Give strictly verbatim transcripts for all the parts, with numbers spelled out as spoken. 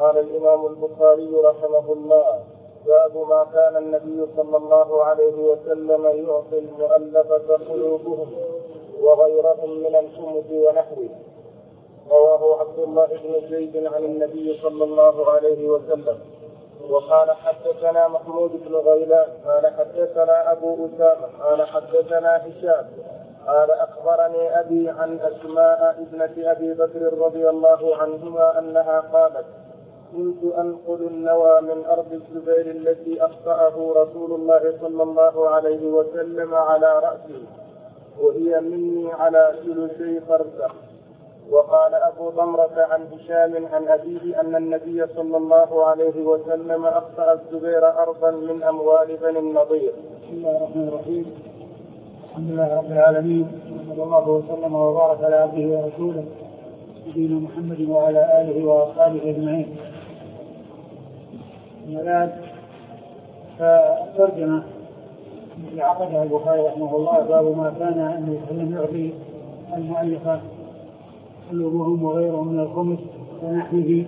قال الإمام البخاري رحمه الله: باب ما كان النبي صلى الله عليه وسلم يعطي المؤلفة قلوبهم وغيرهم من الخمس ونحوه. رواه عبد الله بن زيد عن النبي صلى الله عليه وسلم. وقال حدثنا محمود بن غيلان قال حدثنا أبو أسامة قال حدثنا هشام قال أخبرني أبي عن أسماء ابنة أبي بكر رضي الله عنهما أنها قالت: كنت أنقل النوى من أرض الزبير التي أخطأه رسول الله صلى الله عليه وسلم على رأسي وهي مني على ثلثي فرسخ. وقال أبو ضمرة عن هشام عن أبيه أن النبي صلى الله عليه وسلم أخطأ الزبير أرضا من أموال بني النضير. بسم الله الرحمن الرحيم. الحمد لله رب العالمين، صلى الله وسلم وبارك على عبده ورسوله نبينا محمد وعلى آله وأصحابه أجمعين. الملاذ فالترجمة التي عقدها البخاري رحمه الله: باب ما كان أن يسلم يعطي المؤلفة قلوبهم وغيرهم من الخمس ونحوه.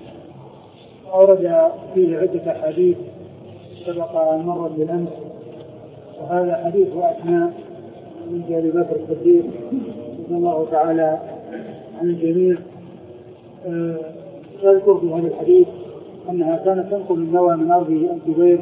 أورد فيه عدة حديث سبق أن مرت بالأمس، وهذا حديث أسماء بنت أبي بكر الصديق رضي الله تعالى عن الجميع. أذكر في هذا الحديث أنها كانت تنقل النوى من أرض الزبير،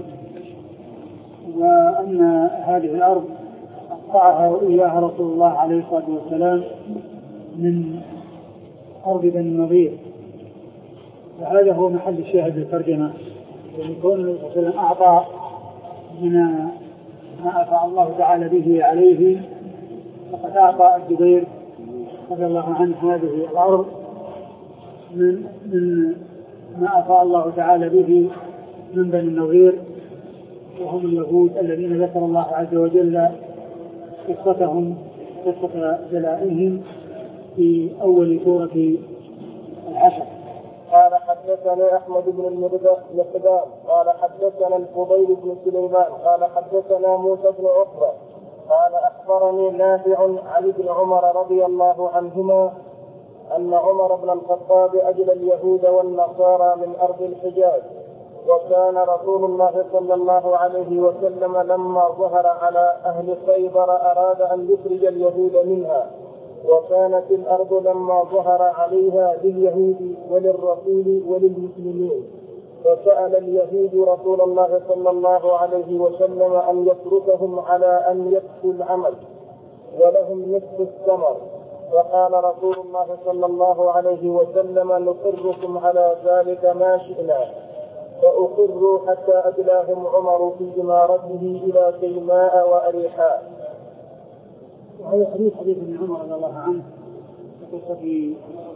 وأن هذه الأرض أقطعها إياها رسول الله عليه الصلاة والسلام من أرض بني النضير. وهذا هو محل الشاهد للترجمة، ويكون النبي صلى الله عليه وسلم أعطى من ما أفاء الله تعالى به عليه، فقد أعطى الزبير رضي الله عنه هذه الأرض من من ما أفاء الله تعالى به من بني النضير، وهم اليهود الذين ذكر الله عز وجل قصتهم قصة جلائهم في أول سورة العشر. قال حدثنا أحمد بن المقدام قال حدثنا الفضيل بن سليمان قال حدثنا موسى بن عقبة قال أخبرني نافع عن ابن عمر رضي الله عنهما أن عمر بن الخطاب أجل اليهود والنصارى من أرض الحجاز، وكان رسول الله صلى الله عليه وسلم لما ظهر على أهل خيبر أراد أن يخرج اليهود منها، وكانت الأرض لما ظهر عليها لليهود وللرسول وللمسلمين، فسأل اليهود رسول الله صلى الله عليه وسلم أن يتركهم على أن يكفوا العمل ولهم نصف الثمر، فقال رسول الله صلى الله عليه وسلم: نقركم على ذلك ما شئنا، فأقروا حتى أدلاهم عمر في إمارته إلى كيماء وأريحاء. وهذا حديث حديث ابن عمر رضي الله عنه في قصة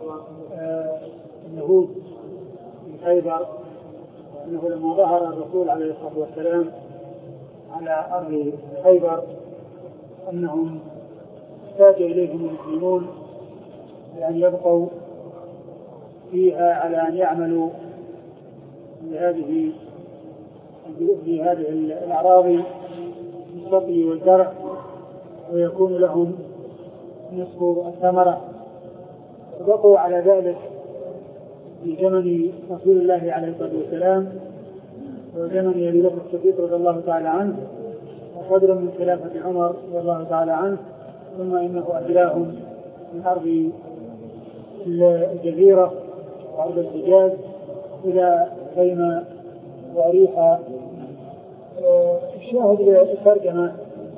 اليهود في خيبر، وأنه لما ظهر الرسول عليه الصلاة والسلام على أرض خيبر أنهم احتاج إليهم المسلمون بأن يبقوا فيها على أن يعملوا بهذه بهذه الأراضي بالسقي والزرع، ويكون لهم نصف الثمرة. فبقوا على ذلك في زمن رسول الله عليه الصلاة والسلام وزمن أبي بكر الصديق رضي الله تعالى عنه، وقدر من خلافة عمر رضي الله تعالى عنه، ثم إنه أدلاهم من أرض الجزيرة وأرض الحجاز إلى خيمة وأريحة. الشاهد للترجمة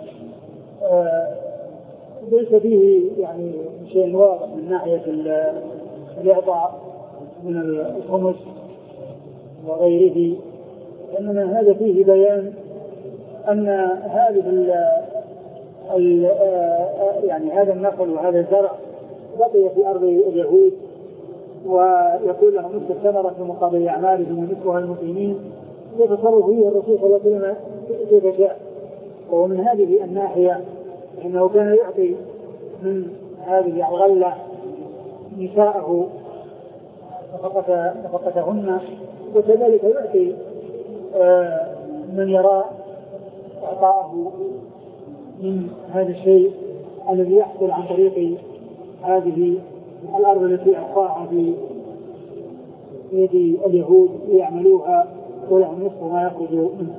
ليس فيه يعني شيء واضح من ناحية الإعطاء من الخمس وغيره، إنما هذا فيه بيان أن هذه ال يعني هذا النقل وهذا الزرع بقي في أرض اليهود، ويقول لهم نصف الثمرة في مقابل أعمالهم ونصفها المسلمين، يتصرف فيه الرسول صلى الله عليه وسلم كيف شاء. ومن هذه الناحية إنه كان يعطي من هذه الغلة نساءه نفقتهن، وكذلك يعطي من يرى إعطاءه من هذا الشيء الذي يحصل عن طريق هذه الأرض التي أخفاها في يد اليهود ليعملوها ولهم نصف ما يخرج منه.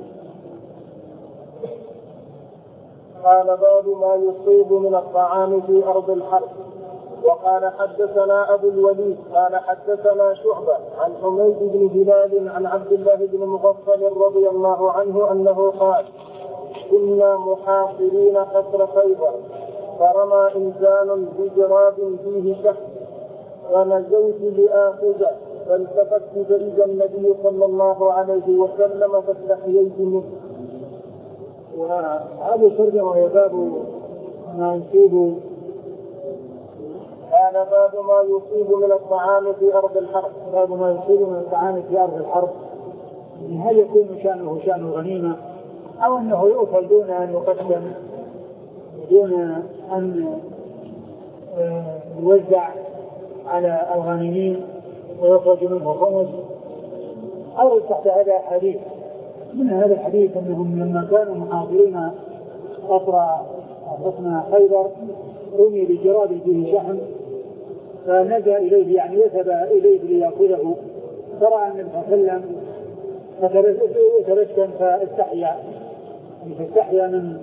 قال باب ما يصيب من الطعام في أرض الحرب. وقال حدثنا أبو الوليد قال حدثنا شعبة عن حميد بن هلال عن عبد الله بن مغفل رضي الله عنه أنه قال كنا محاصرين قصر خيبر فرمى إنسان بجراب فيه شحم ونزلت لآخذه فالتفت فإذا النبي صلى الله عليه وسلم فاستحييت منه. وهذا الترجمة وهي باب ما يصيب قال باب ما يصيب من الطعام في أرض الحرب. باب ما يصيب من الطعام في أرض الحرب، هل يكون شأنه شأن غنيمة أو أنه يؤكل دون أن يقسم دون أن يوزع على الغانمين ويخرج منه خمس؟ أو تحت هذا الحديث من هذا الحديث أنهم لما كانوا محاصرين قصر حصن خيبر رمي بجراب فيه شحم فنزل إليه يعني وثب إليه ليأخذه فرأى النبي صلى الله عليه وسلم فتبسم فاستحيا فاستحيا من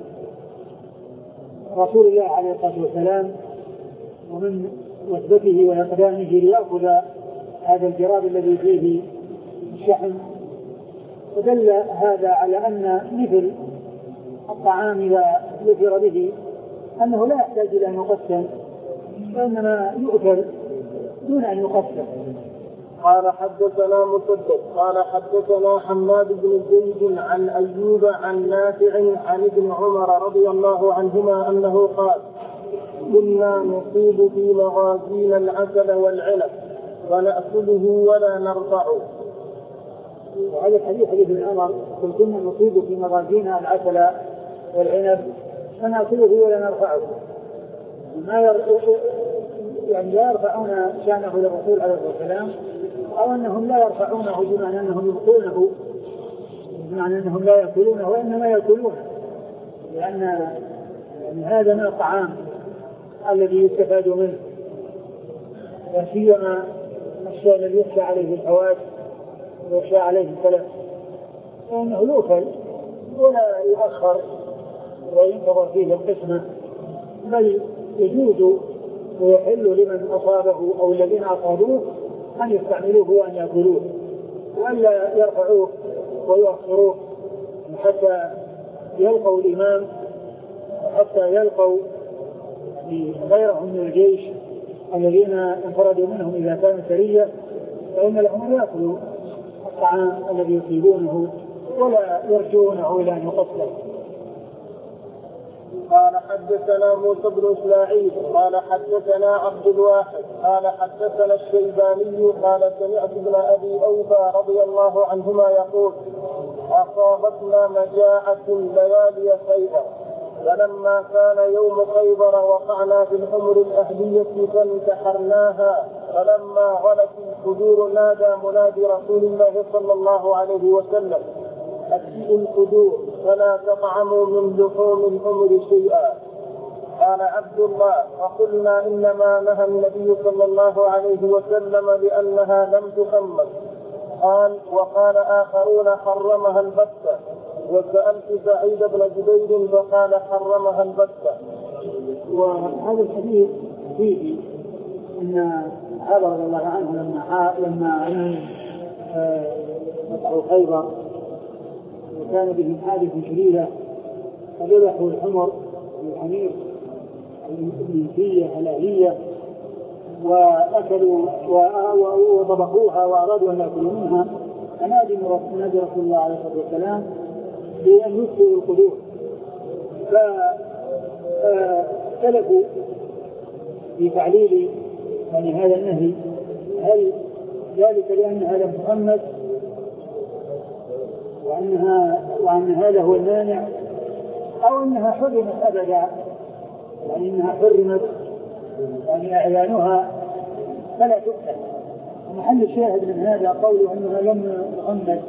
رسول الله عليه الصلاة والسلام ومن وثبته ويقدامه ليأخذ هذا الجراب الذي فيه الشحم. ودل هذا على أن مثل الطعام إذا ذكر به أنه لا يحتاج إلى أن يقسم وإنما يؤكل دون أن يقسم. قال حدثنا مسدد قال حدثنا حماد بن زيد عن أيوب عن نافع عن ابن عمر رضي الله عنهما أنه قال كنا نصيب في مغازينا العسل والعنب ونأكله ولا نرفعه. وهذا الحديث حديث ابن عمر كنا نصيب في مغازينا العسل والعنب ونأكله ولا نرفعه، ما ير... يعني لا يرفعون شأنه للرسول عليه الصلاة والسلام أو أنهم لا يرفعونه بمعنى أنهم يبقونه بمعنى أنهم لا يأكلونه وإنما يأكلونه، لأن يعني هذا من الطعام الذي يستفاد منه، وسيما الشيء الذي يخشى عليه الحوادث ويخشى عليه التلف فإنه يؤكل ولا يؤخر وينتظر فيه القسمة، بل يجوز ويحل لمن أصابه أو الذين أصابوه أن يستعملوه وأن يأكلوه وألا يرفعوه ويؤخروه حتى يلقوا الإمام حتى يلقوا غيرهم من الجيش الذين انفردوا منهم إذا كانوا سرية، فإن لهم أن يأكلوا الطعام الذي يصيبونه ولا يرجونه إلى أن يقتل. قال حدثنا موسى بن إسماعيل قال حدثنا عبد الواحد قال حدثنا الشيباني قال سمعت ابن أبي أوفى رضي الله عنهما يقول أصابتنا مجاعة ليالي خيبر فلما كان يوم خيبر وقعنا في الحمر الأهلية فانتحرناها فلما غلت القدور نادى منادي رسول الله صلى الله عليه وسلم أكلوا القدور فلا تطعموا من لحوم الحمر شيئا. قال عبد الله فقلنا إنما نهى النبي صلى الله عليه وسلم لأنها لم تحمل. قال وقال آخرون حرمها البتة وسألت سعيد بن جبير فقال حرمها البتة. وهذا الحديث فيه أن عمر رضي الله عنه لما لما فتحوا خيبر وكان بهم حادث شديدة فذبحوا الحمر والحمير المنسية الأهلية وأكلوا وطبخوها وأرادوا أن يأكلوا منها، فنادي رسول الله عليه الصلاة والسلام بأن يكسروا القدور، فاختلفوا في تعليل يعني هذا النهي، هل ذلك لأنها لم تحمد وأنها وأن هذا هو المانع أو أنها حرمت أبدا، يعني أنها حرمت يعني إعلانها فلا تؤكل. ومحل الشاهد من هذا قوله أنها لم تحمد،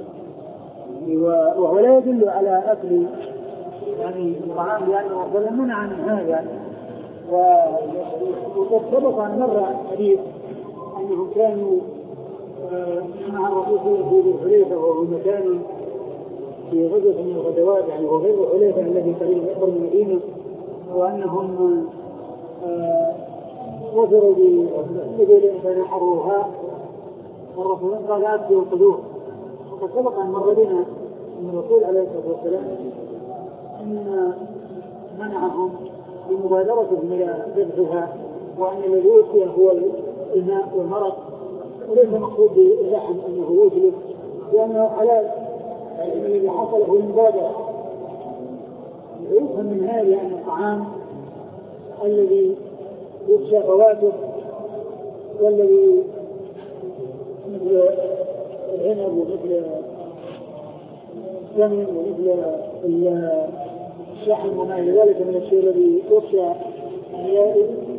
وهو لا يدل على أكل يعني الطعام لأنه وسلم منع من هذا. وقد سبق أن مر حديث أنهم كانوا مع الرسول في ذي الحليفة وهو مكان في غزوة من الغزوات يعني وغير الحليفة الذي قريب من المدينة وأنهم وفروا بإبل فنحروها والرسول قال أبدوا القدور. وقد سبق أن مر بنا أن الرسول عليه الصلاة والسلام أن منعهم بمبادرتهم إلى ذبحها وأن الذي يؤتي هو الماء والمرق وليس مقصود باللحم أنه يجلب لأنه حلال الذي حصل هو المبادرة. يفهم من هذا أن الطعام الذي يخشى فواته والذي مثل العنب ومثل السمن ومثل الشحم وما إلى ذلك من الشيء الذي يخشى أن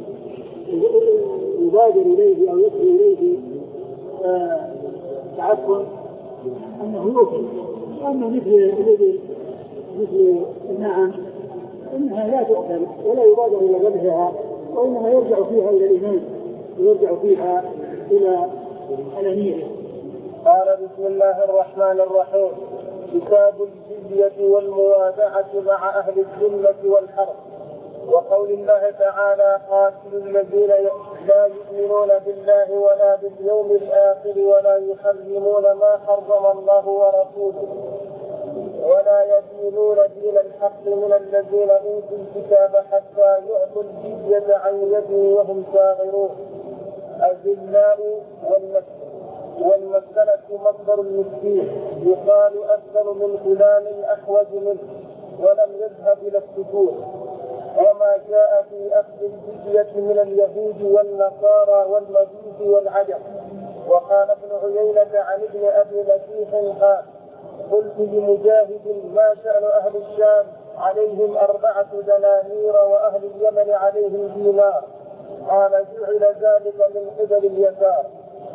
يبادر إليه أو يدخل إليه تعفن أنه يوكل. وأما مثل الذي مثل النعم إنها لا تؤكل ولا يبادر إلى ذبحها وإنما يرجع فيها إلى الإيمان ويرجع فيها إلى الأمير. قال بسم الله الرحمن الرحيم. كتاب الجزية والموادعة مع أهل الذمة والحرب. وقول الله تعالى قاتلوا الذين لا يؤمنون بالله ولا باليوم الآخر ولا يحرمون ما حرم الله ورسوله ولا يدينون دين الحق من الذين أوتوا الكتاب حتى يعطوا الجزية عن يد وهم صاغرون. الذلاء والمسكنة مصدر المسكين يقال أسلم من فلان أحوج منه ولم يذهب إلى السكون. وما جاء في أخذ الجزية من اليهود والنصارى والمجوس والعجم. وقال ابن عيينة عن ابن أبي نجيح قال قلت لمجاهد ما شأن أهل الشام عليهم أربعة دنانير وأهل اليمن عليهم دينار؟ قال جعل ذلك من قبل اليسار.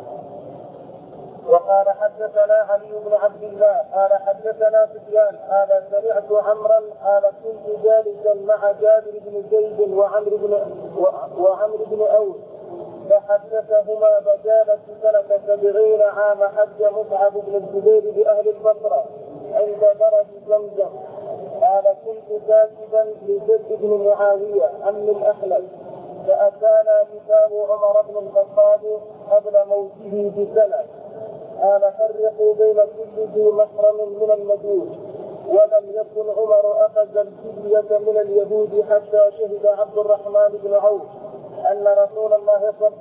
وقال حدثنا علي بن عبد الله قال حدثنا سفيان قال سمعت عمرا قال كنت جالسا مع جابر بن زيد وعمرو بن وعمرو بن أوس فحدثهما بجالة سنة سبعين عام حج مصعب بن الزبير بأهل البصرة عند درج زمزم. قال كنت كاتبا لزيد بن معاوية عم الأحلب فأتانا كتاب عمر بن الخطاب قبل موته بسنة. قال فرقوا بين كل ذي محرم من المجوس. ولم يكن عمر أخذ الجزية من اليهود حتى شهد عبد الرحمن بن عوف أن رسول الله صلى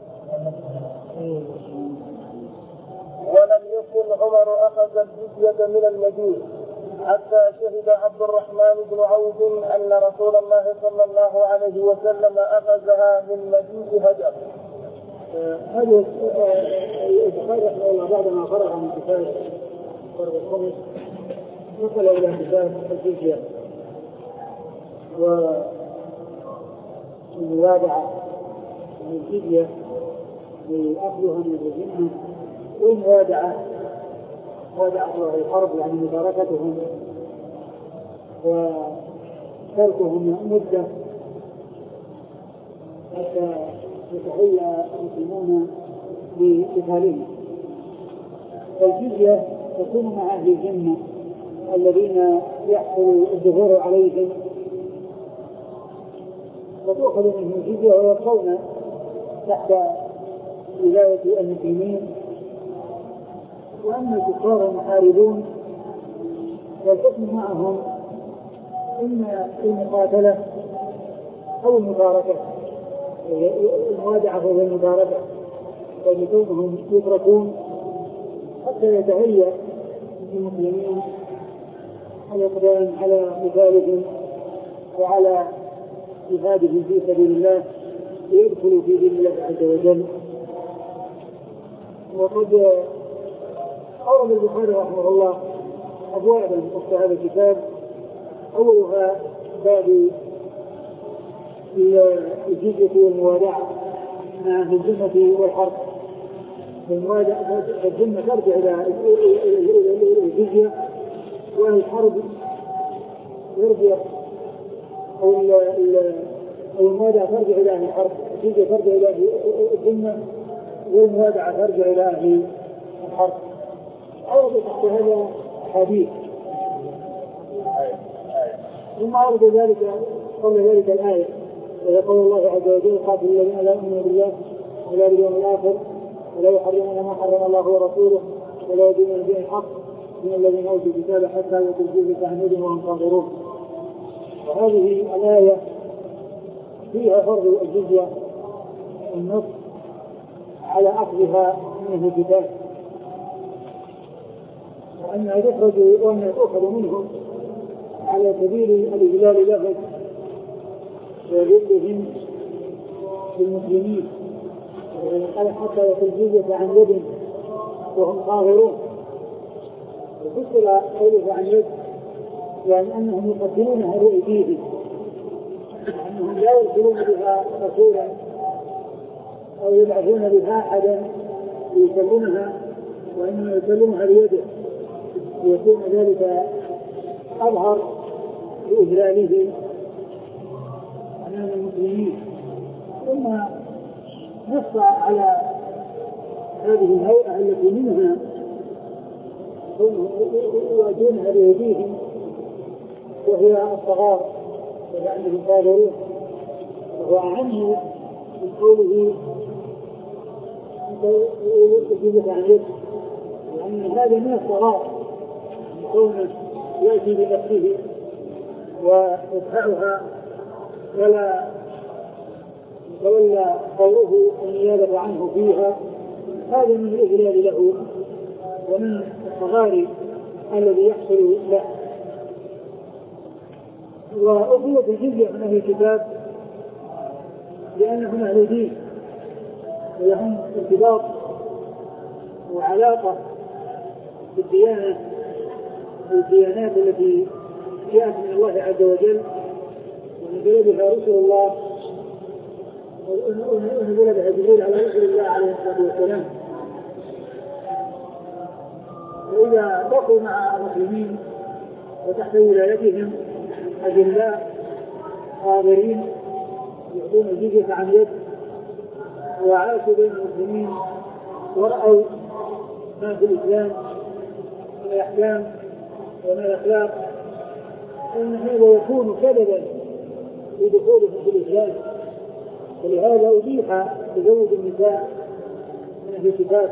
ولم يكن عمر أخذ الجزية من المجوس حتى شهد عبد الرحمن بن عوف أن رسول الله صلى الله عليه وسلم أخذها من مجوس هجر. هذا البخاري رحمه الله بعد ما فرغ من كتاب فرض الخمس نقل إلى كتاب الجزية والموادعة من الجزية لأخذها من الذمة والموادعة موادعة الحرب يعني مشاركتهم وتركهم مدة حتى يتهيأ المسلمون بقتالهم. الجزية تكون مع أهل الذمة الذين يحصل الظهور عليهم وتؤخذ منهم الجزية ويبقون تحت ولاية المسلمين. وأما الكفار المحاربون والحكم معهم إما المقاتلة أو المباركة. الموادعة هو المباركة ويكونهم يتركون حتى يتهيأ المسلمين الإقدام على قتالهم وعلى جهادهم في سبيل الله ليدخلوا في دين الله عز وجل. وقد أورد البخاري رحمه الله أبوابا تحت هذا الكتاب أولها باب الجزية والموادعة مع الذمة والحرب. الذمة ترجع إلى الجزية والحرب يرجع أو الموادعة ترجع إلى أهل الحرب. الجزية ترجع إلى الذمة والموادعة ترجع إلى أهل الحرب. أورد تحت هذا حديث، ثم أورد ذلك قبل ذلك الآية ويقول الله عز وجل قاتل الذين لا يؤمنون بالله ولا باليوم الآخر ولا يحرمون ما حرم الله ورسوله ولا يدينون بدين الحق من الذين أوتوا الكتاب حتى يؤتوا الجزية عن يد وهم صاغرون. وهذه الآية فيها فرض الجزية النص على أخذها من الكتاب، وأنها تخرج وأنها تؤخذ منهم على سبيل الإجلال لهم وذلهم للمسلمين، قال حتى يؤتوا الجزية عن يد وهم صاغرون. وفصل قوله عن يد يعني أنهم يقدمونها بأيديهم، أنهم لا يرسلون بها رسولا أو يبعثون بها أحدا ليسلمها، وإنما يسلمها بيده ليكون ذلك أظهر لإجلاله أمام المسلمين. ثم نص على هذه الهيئة التي منها يؤدونها بأيديهم وهي الصغار لأنهم صاغرون، وهو أعم من قوله يجب عن يد، لأن هذا من الصغار كونه يأتي بنفسه ويدفعها ولا يتولى قوله النيابة عنه فيها، هذا من الإجلال له ومن الصغار الذي يحصل له. وأخذت الجزية من أهل الكتاب لأنهم أهل دين ولهم ارتباط وعلاقة بالديانة والديانات التي جاءت من الله عز وجل ونزل بها رسل الله ونزل بها جبريل على رسول الله عليه الصلاة والسلام. وإذا بقوا مع المسلمين وتحت ولايتهم أجلاء قادرين يعطون الجزية عن يد وعاشوا بين المسلمين ورأوا ما في الإسلام من الأحكام ومن الأخلاق، أن هذا يكون سببا لدخولهم في الإسلام. ولهذا أبيح تزوج النساء من أهل الكتاب،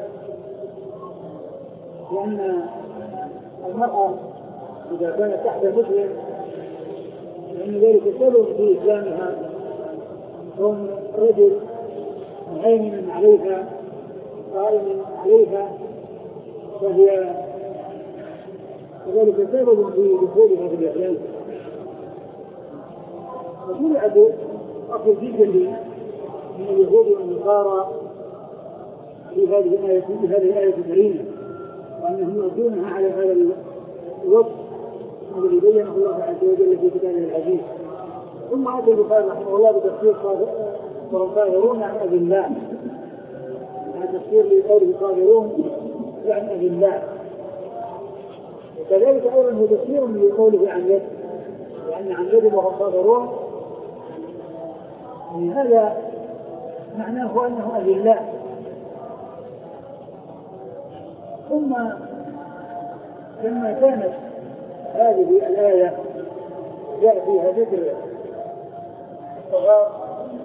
لأن المرأة إذا كانت تحت مسلم فإن ذلك سبب في إسلامها، كون رجل مهيمن عليها قائم عليها فهي وذلك سبب في دخولها في الإسلام. وشرعت أخذ الجزية من اليهود والنصارى في هذه الآية في هذه الآية الكريمة، وأنهم يؤدونها على هذا الوصف الذي بينه الله عز وجل في كتابه العزيز. ثم أتى البخاري رحمه الله بتفسير صاغرون عن أذلاء، هذا تفسير لقوله صاغرون عن أذلاء، وكذلك أيضا هو تفسير لقوله عن يد، لأن عن يد وهم صاغرون هذا معناه أنه أذلاء. ثم لما كانت هذه الآية جاء فيها ذكر الصغار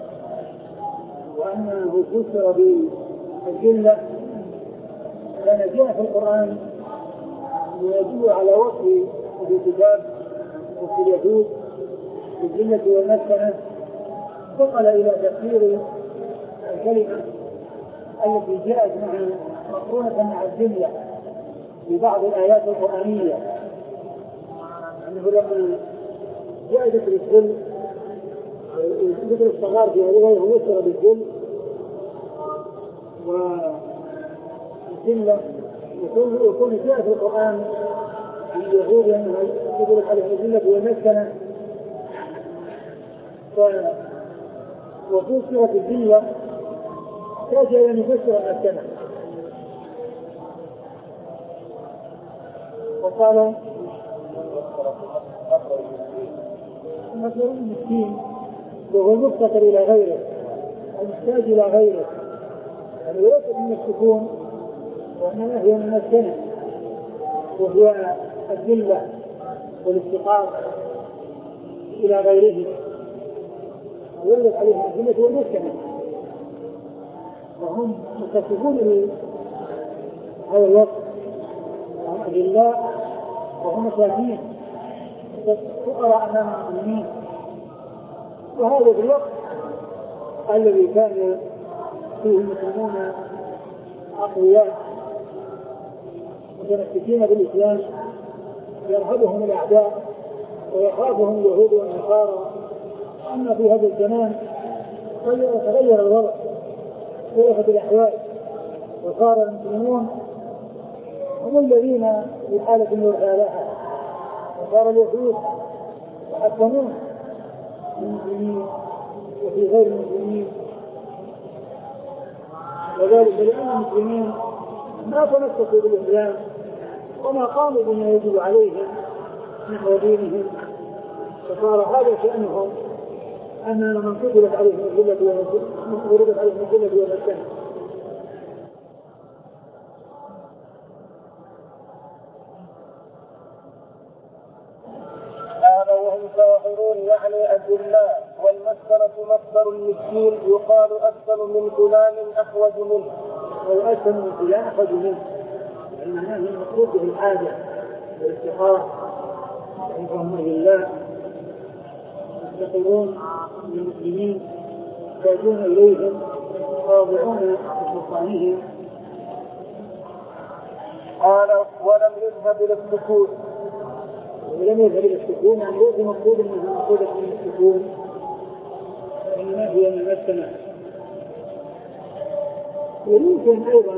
وأنه فسر بالجلة، كان جاء في القرآن ويدل على وصف الكتاب وصف اليهود بالجلة والمسكنة، فقل إلى تفسير الكلمة التي جاءت مع مقرونة مع الجملة في بعض الآيات القرآنية، أنه لما جاء ذكر الجل ذكر الصغار في هذه الآية ويسر بالجل والجملة، ويكون جاء في القرآن عن اليهود أنها تدرك على الجلة والمسكنة، وفسرت الجملة يجب أن يفسر المسكنة. وقال مثل المسكين وهو المفتقر إلى غيره المحتاج إلى غيره، يعني وليس من السكون وإنما هي من السنة، وهي الذلة والافتقار إلى غيره، ولت عليهم الذلة والمسكنة، وهم مكتسبون هذا الوقت، وهم أذلاء وهم مساكين فقراء أمام المسلمين. وهذا في الوقت الذي كان فيه المسلمون أقوياء متمسكين بالإسلام يرهبهم الأعداء ويخافهم اليهود والنصارى. أما في هذا الزمان تغير الوضع، اختلفت الأحوال، وصار المسلمون هم الذين في حالة يرثى لها، وصار اليهود يحكمون في المسلمين وفي غير المسلمين، وذلك لأن المسلمين ما تمسكوا بالإسلام وما قاموا بما يجب عليهم نحو دينهم، فصار هذا شأنهم أن من كتبت عليهم الذلة وردت عليهم الذلة والمسكنة. هذا وهم ظاهرون يعني أذلاء، والمسكنة مصدر المسكين يقال أكثر من فلان أحوج منه، والأكثر من فلان أحوج منه، لأنها هي المقصود به الحاجة والافتقار، وهم أذلاء يفتقرون للمسلمين، يحتاجون إليهم، خاضعون بسلطانهم. قال ولم يذهب إلى السكون، ولم يذهب إلى السكون يعني ليس مقصودا منه مقصودا من السكون، إنما هي من المسكنة. ويمكن أيضا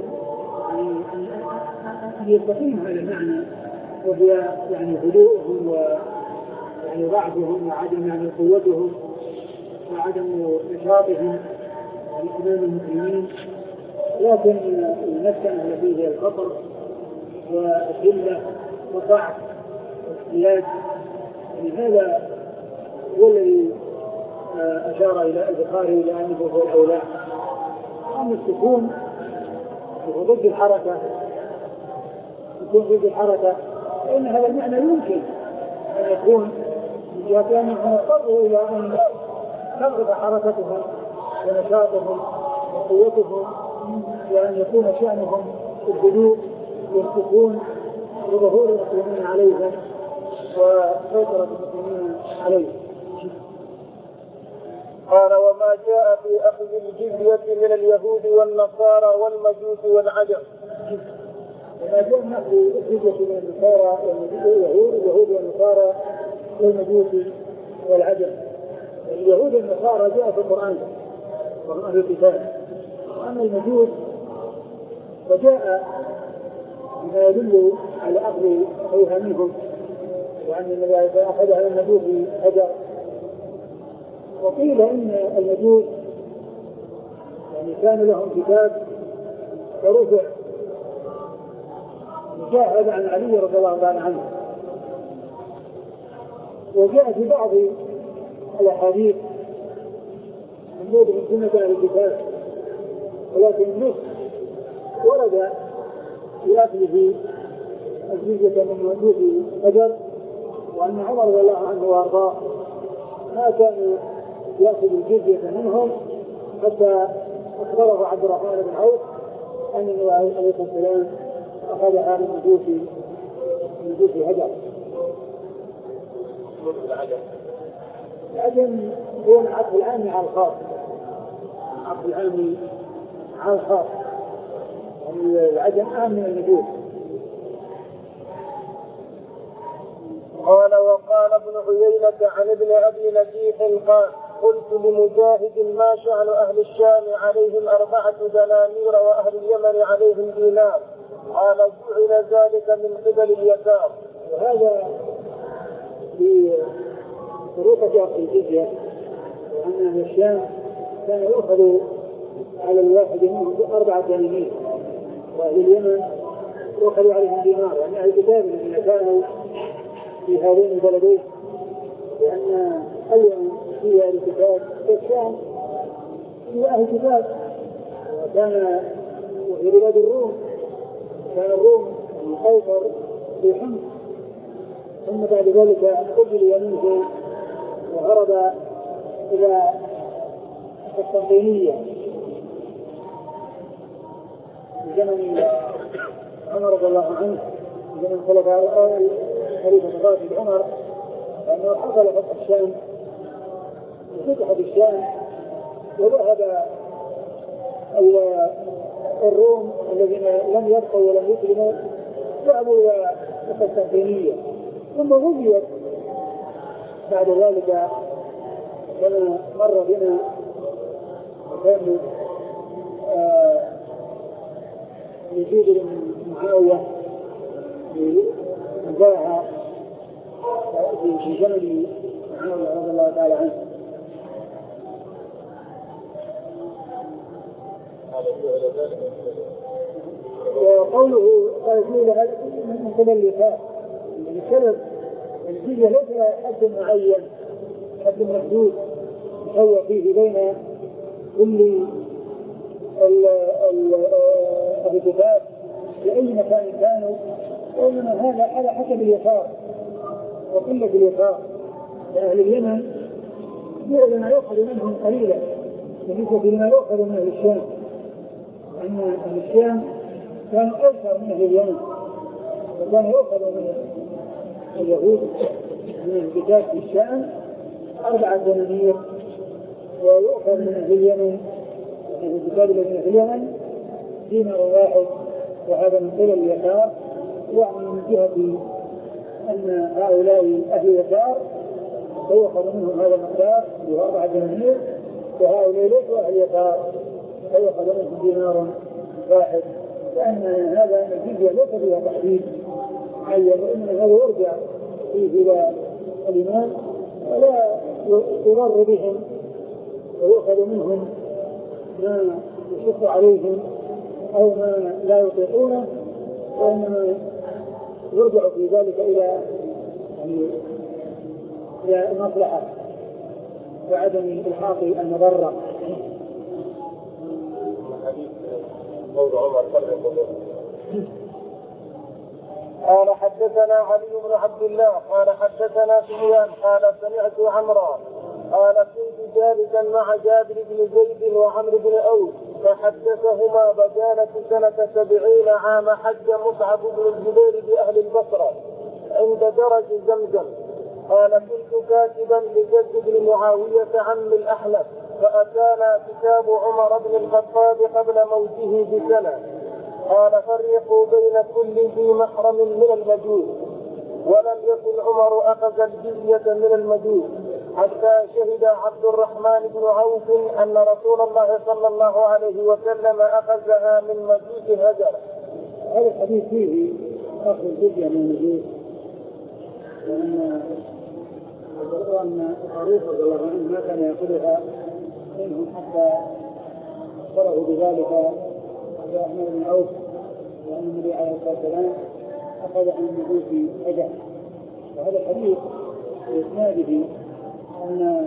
أن يستقيم هذا المعنى، وهي يعني هدوءهم ويعني ضعفهم وعدم يعني قوتهم وعدم نشاطهم يعني أمام المسلمين، لكن المسكنة التي هي الفقر والذلة وضعف واحتياج، يعني هذا هو الذي أشار إلى البخاري إلى أنه هو الأولى. أما السكون وهو ضد الحركة، يكون ضد الحركة، فإن هذا المعنى يمكن أن يكون من جهة أنهم اضطروا إلى أن تضغط حركتهم ونشاطهم وقوتهم، وأن يكون شأنهم الهدوء والسكون وظهور المسلمين عليهم وسيطرة المسلمين عليهم. قال وما جاء في أخذ الجزية من اليهود والنصارى والمجوس والعجم. وما جاء في أخذ الجزية من النصارى واليهود اليهود والنصارى والمجوس والعجم. اليهود والنصارى جاء في القرآن وهم أهل الكتاب، وأما المجوس فجاء بما يدل على أخذ أوهامهم، وأن النبي أخذ على المجوس حجر. وقيل إن المجوس يعني كان لهم كتاب ورفع، جاء هذا عن علي رضي الله عنه. وجاء في بعض الأحاديث موجود من سنة أهل الكتاب، ولكن النص ورد في أخذه الجزية من مجوس حجر، وأن عمر رضي الله عنه وأرضاه ما كان يأخذ الجزية منهم حتى أخبره عبد الرحمن بن عوف أن النبي عليه الصلاة والسلام أخذها من مجوس مجوس حجر. العجم هو من عطف العام على الخاص، عطف العام على الخاص، يعني العجم عام من المجوس. قال وقال ابن عيينة عن ابن أبي نجيح قال قلت لمجاهد ما شأن أهل الشام عليهم أربعة دنانير وأهل اليمن عليهم دينار؟ قال جعل ذلك من قبل اليسار. وهذا في طريقة أخذ الجزية، وأن أهل الشام كان يؤخذ على الواحد منهم أربعة دنانير، وأهل اليمن يؤخذ عليهم دينار، يعني أهل الكتاب الذين كانوا في هذين البلدين، لأن اليمن فيها أهل الكتاب والشام فيها أهل الكتاب، وكان وفي بلاد الروم كان الروم قيصر في حمص، ثم بعد ذلك قبل يمينه وهرب إلى القسطنطينية في زمن عمر رضي الله عنه، في زمن خلفاء خليفة الراشد عمر، لأنه حصل فتح الشام وفتحت الشام وذهب الروم الذين لم يبقوا ولم يسلموا ذهبوا إلى القسطنطينية، ثم غزيت بعد ذلك كما مر بنا وكان يزيد بن معاوية غزاها في زمن معاوية رضي الله تعالى عنه. وقوله قال فيه من قبل اللقاء، يعني سبب الجزية ليس حد معين، حد محدود يسوى فيه بين كل الكتاب في أي مكان كانوا، وإنما هذا على حسب اليسار وقلة اليسار. أهل اليمن يؤذن ما يؤخذ منهم قليلا بالنسبة لما يؤخذ من أهل الشام، أن أهل الشام كانوا أيسر من أهل اليمن، وكان يؤخذ من اليهود من الكتاب في الشام أربعة دنانير، ويؤخذ من أهل اليمن من الكتاب الذين في اليمن دينار واحد، وهذا من قبل اليسار، يعني من جهة أن هؤلاء أهل اليسار فيؤخذ منهم هذا المقدار وهو أربعة دنانير، وهؤلاء ليسوا أهل اليسار فيؤخذ منهم دينار واحد، لأن هذا الجزية ليس فيها تحديد معين، وإنما هذا يرجع فيه إلى الإمام ولا يضر بهم ويؤخذ منهم ما يشق عليهم أو ما لا يطيقونه، وإنما يرجع في ذلك إلى يعني إلى المصلحة وعدم إلحاق المضرة. قال حدثنا علي بن عبد الله قال حدثنا سفيان قال سمعت عمرا قال كنت جالسا مع جابر بن زيد وعمرو بن أوس فحدثهما بجانة سنة سبعين عام حج مصعب بن الجبير بأهل البصرة عند درج زمزم. قال كنت كاتبا لجد بن معاوية عم الأحنف، فأتانا كتاب عمر بن الخطاب قبل موته بسنة. قال فرقوا بين كل ذي محرم من المجوس، ولم يكن عمر أخذ الجزية من المجوس حتى شهد عبد الرحمن بن عوف أن رسول الله صلى الله عليه وسلم أخذها من مجوس هجر. هذا الحديث فيه أخذ الجزية من المجوس، وأن أن الطريق رضي الله عنه ما كان يأخذها منهم حتى فرغوا بذلك عبد الرحمن بن عوف، وأن النبي عليه الصلاة والسلام أخذ عن مجوس هجر. وهذا الحديث بإسناده أن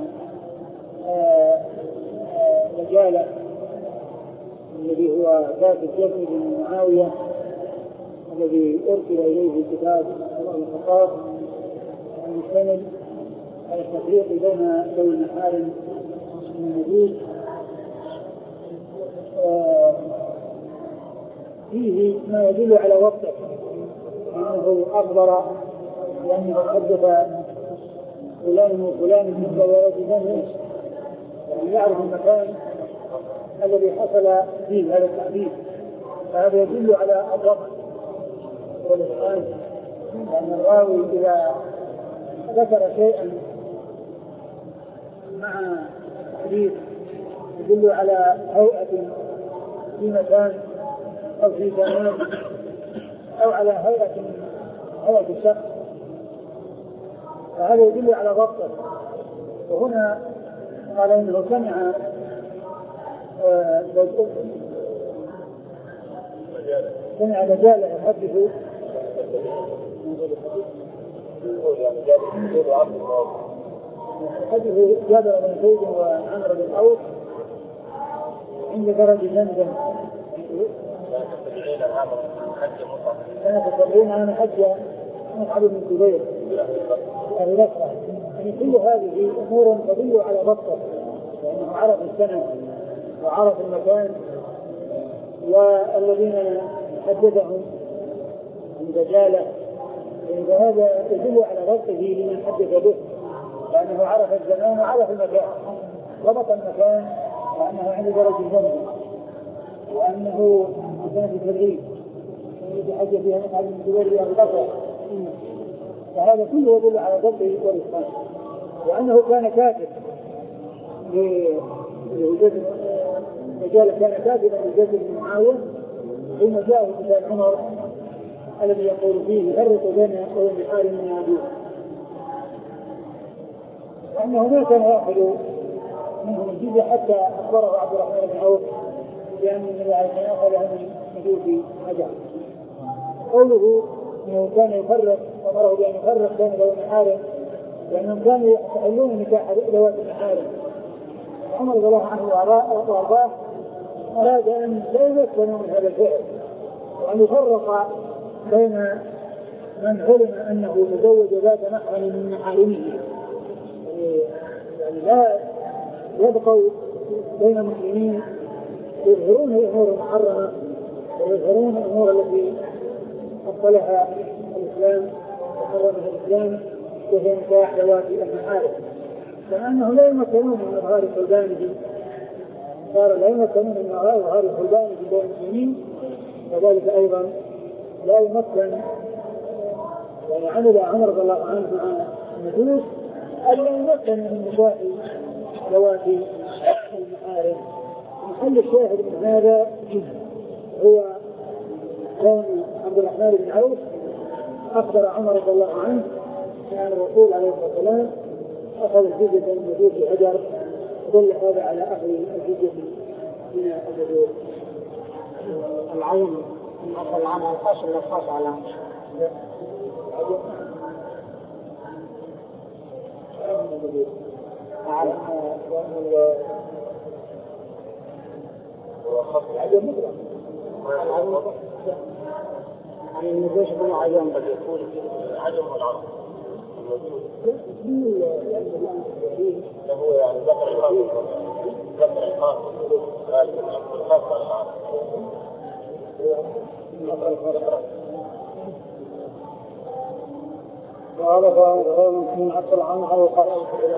رجال الذي هو كاتب جد بن معاوية الذي أرسل إليه كتاب عمر بن الخطاب المشتمل على التفريق بين ذوي المحارم من المجوس، فيه ما يدل على وقته أنه أخبر لأنه حدث فلان وفلان من ذوي يعني يعرف المكان الذي حصل فيه هذا التحديث، فهذا يدل على الوقت والإتقان، لأن الراوي إذا ذكر شيئا مع تحديث يدل على هيئة في مكان أو في زمان أو على هيئة هيئة الشخص، فهذا يدل على ضبطه. وهنا قال إنه سمع آه سمع دجالة يحدث حدث جابر بن زيد وعمرو بن أوس عند درج زمزم سبعين عاما حج مصعب. سنة سبعين عاما حج مصعب بن جبير أبي بكر. يعني كل هذه أمور تدل على ضبطه، لأنه عرف السنة وعرف المكان، والذين حددهم الدجالة، فهذا يدل على ضبطه لمن حدث به، لأنه عرف الزمان وعرف المكان، ضبط المكان وأنه عند درجة الجنة، وأنه كان في تدريب يتحدث فيها مصعب بن جبير أبي بكر. فهذا كله يدل على ضبطه والإتقان، وأنه كان كاتب لوجود الدجال، كان كاتبا لوجود بن معاوية حين جاءه كتاب عمر الذي يقول فيه يفرق بين بحار من يعجوز، وأنه ما كان يأخذ منهم الجزية حتى أخبره عبد الرحمن بن عوف بأن النبي عليه الصلاة والسلام أخذ من مجوس حجر. قوله أنه كان يفرق، أمره بأن يفرق بين ذوي المحارم، لأنهم كانوا يحلون نكاح ذوات المحارم. عمر رضي الله عنه وأرضاه أراد أن لا يمكنوا من هذا الفعل، وأن يفرق بين من علم أنه تزوج ذات محرم من محارمه، يعني لا يبقوا بين المسلمين يظهرون الأمور المحرمة ويظهرون الأمور التي أبطلها الإسلام وحرمها الإسلام، وهي نكاح ذوات المحارم، لأنه لا يمكنون من إظهار خلبانه، صار لا يمكنون من إظهار خلبانه بين المسلمين، وذلك أيضا لا يمكن. يعني عمل عمر رضي الله عنه مع النجوس ألا يمكن من نكاح ذوات المحارم. محل الشاهد من هذا هو كون عبد الرحمن بن عوف أخبر عمر رضي الله عنه أن الرسول عليه الصلاة والسلام أخذ الجزية من مجوس الحجر، دل هذا على أخذ الجزية من المجوس. العين أصل عنها الخاص ولا الخاص على على العجم مطلق يعني النجوش بن عيان قد يكون عجم والعرب هو يعني ذكر الخاص ذكر الخاص الخاص على العرب. وهذا هو من أصل عنها الخاص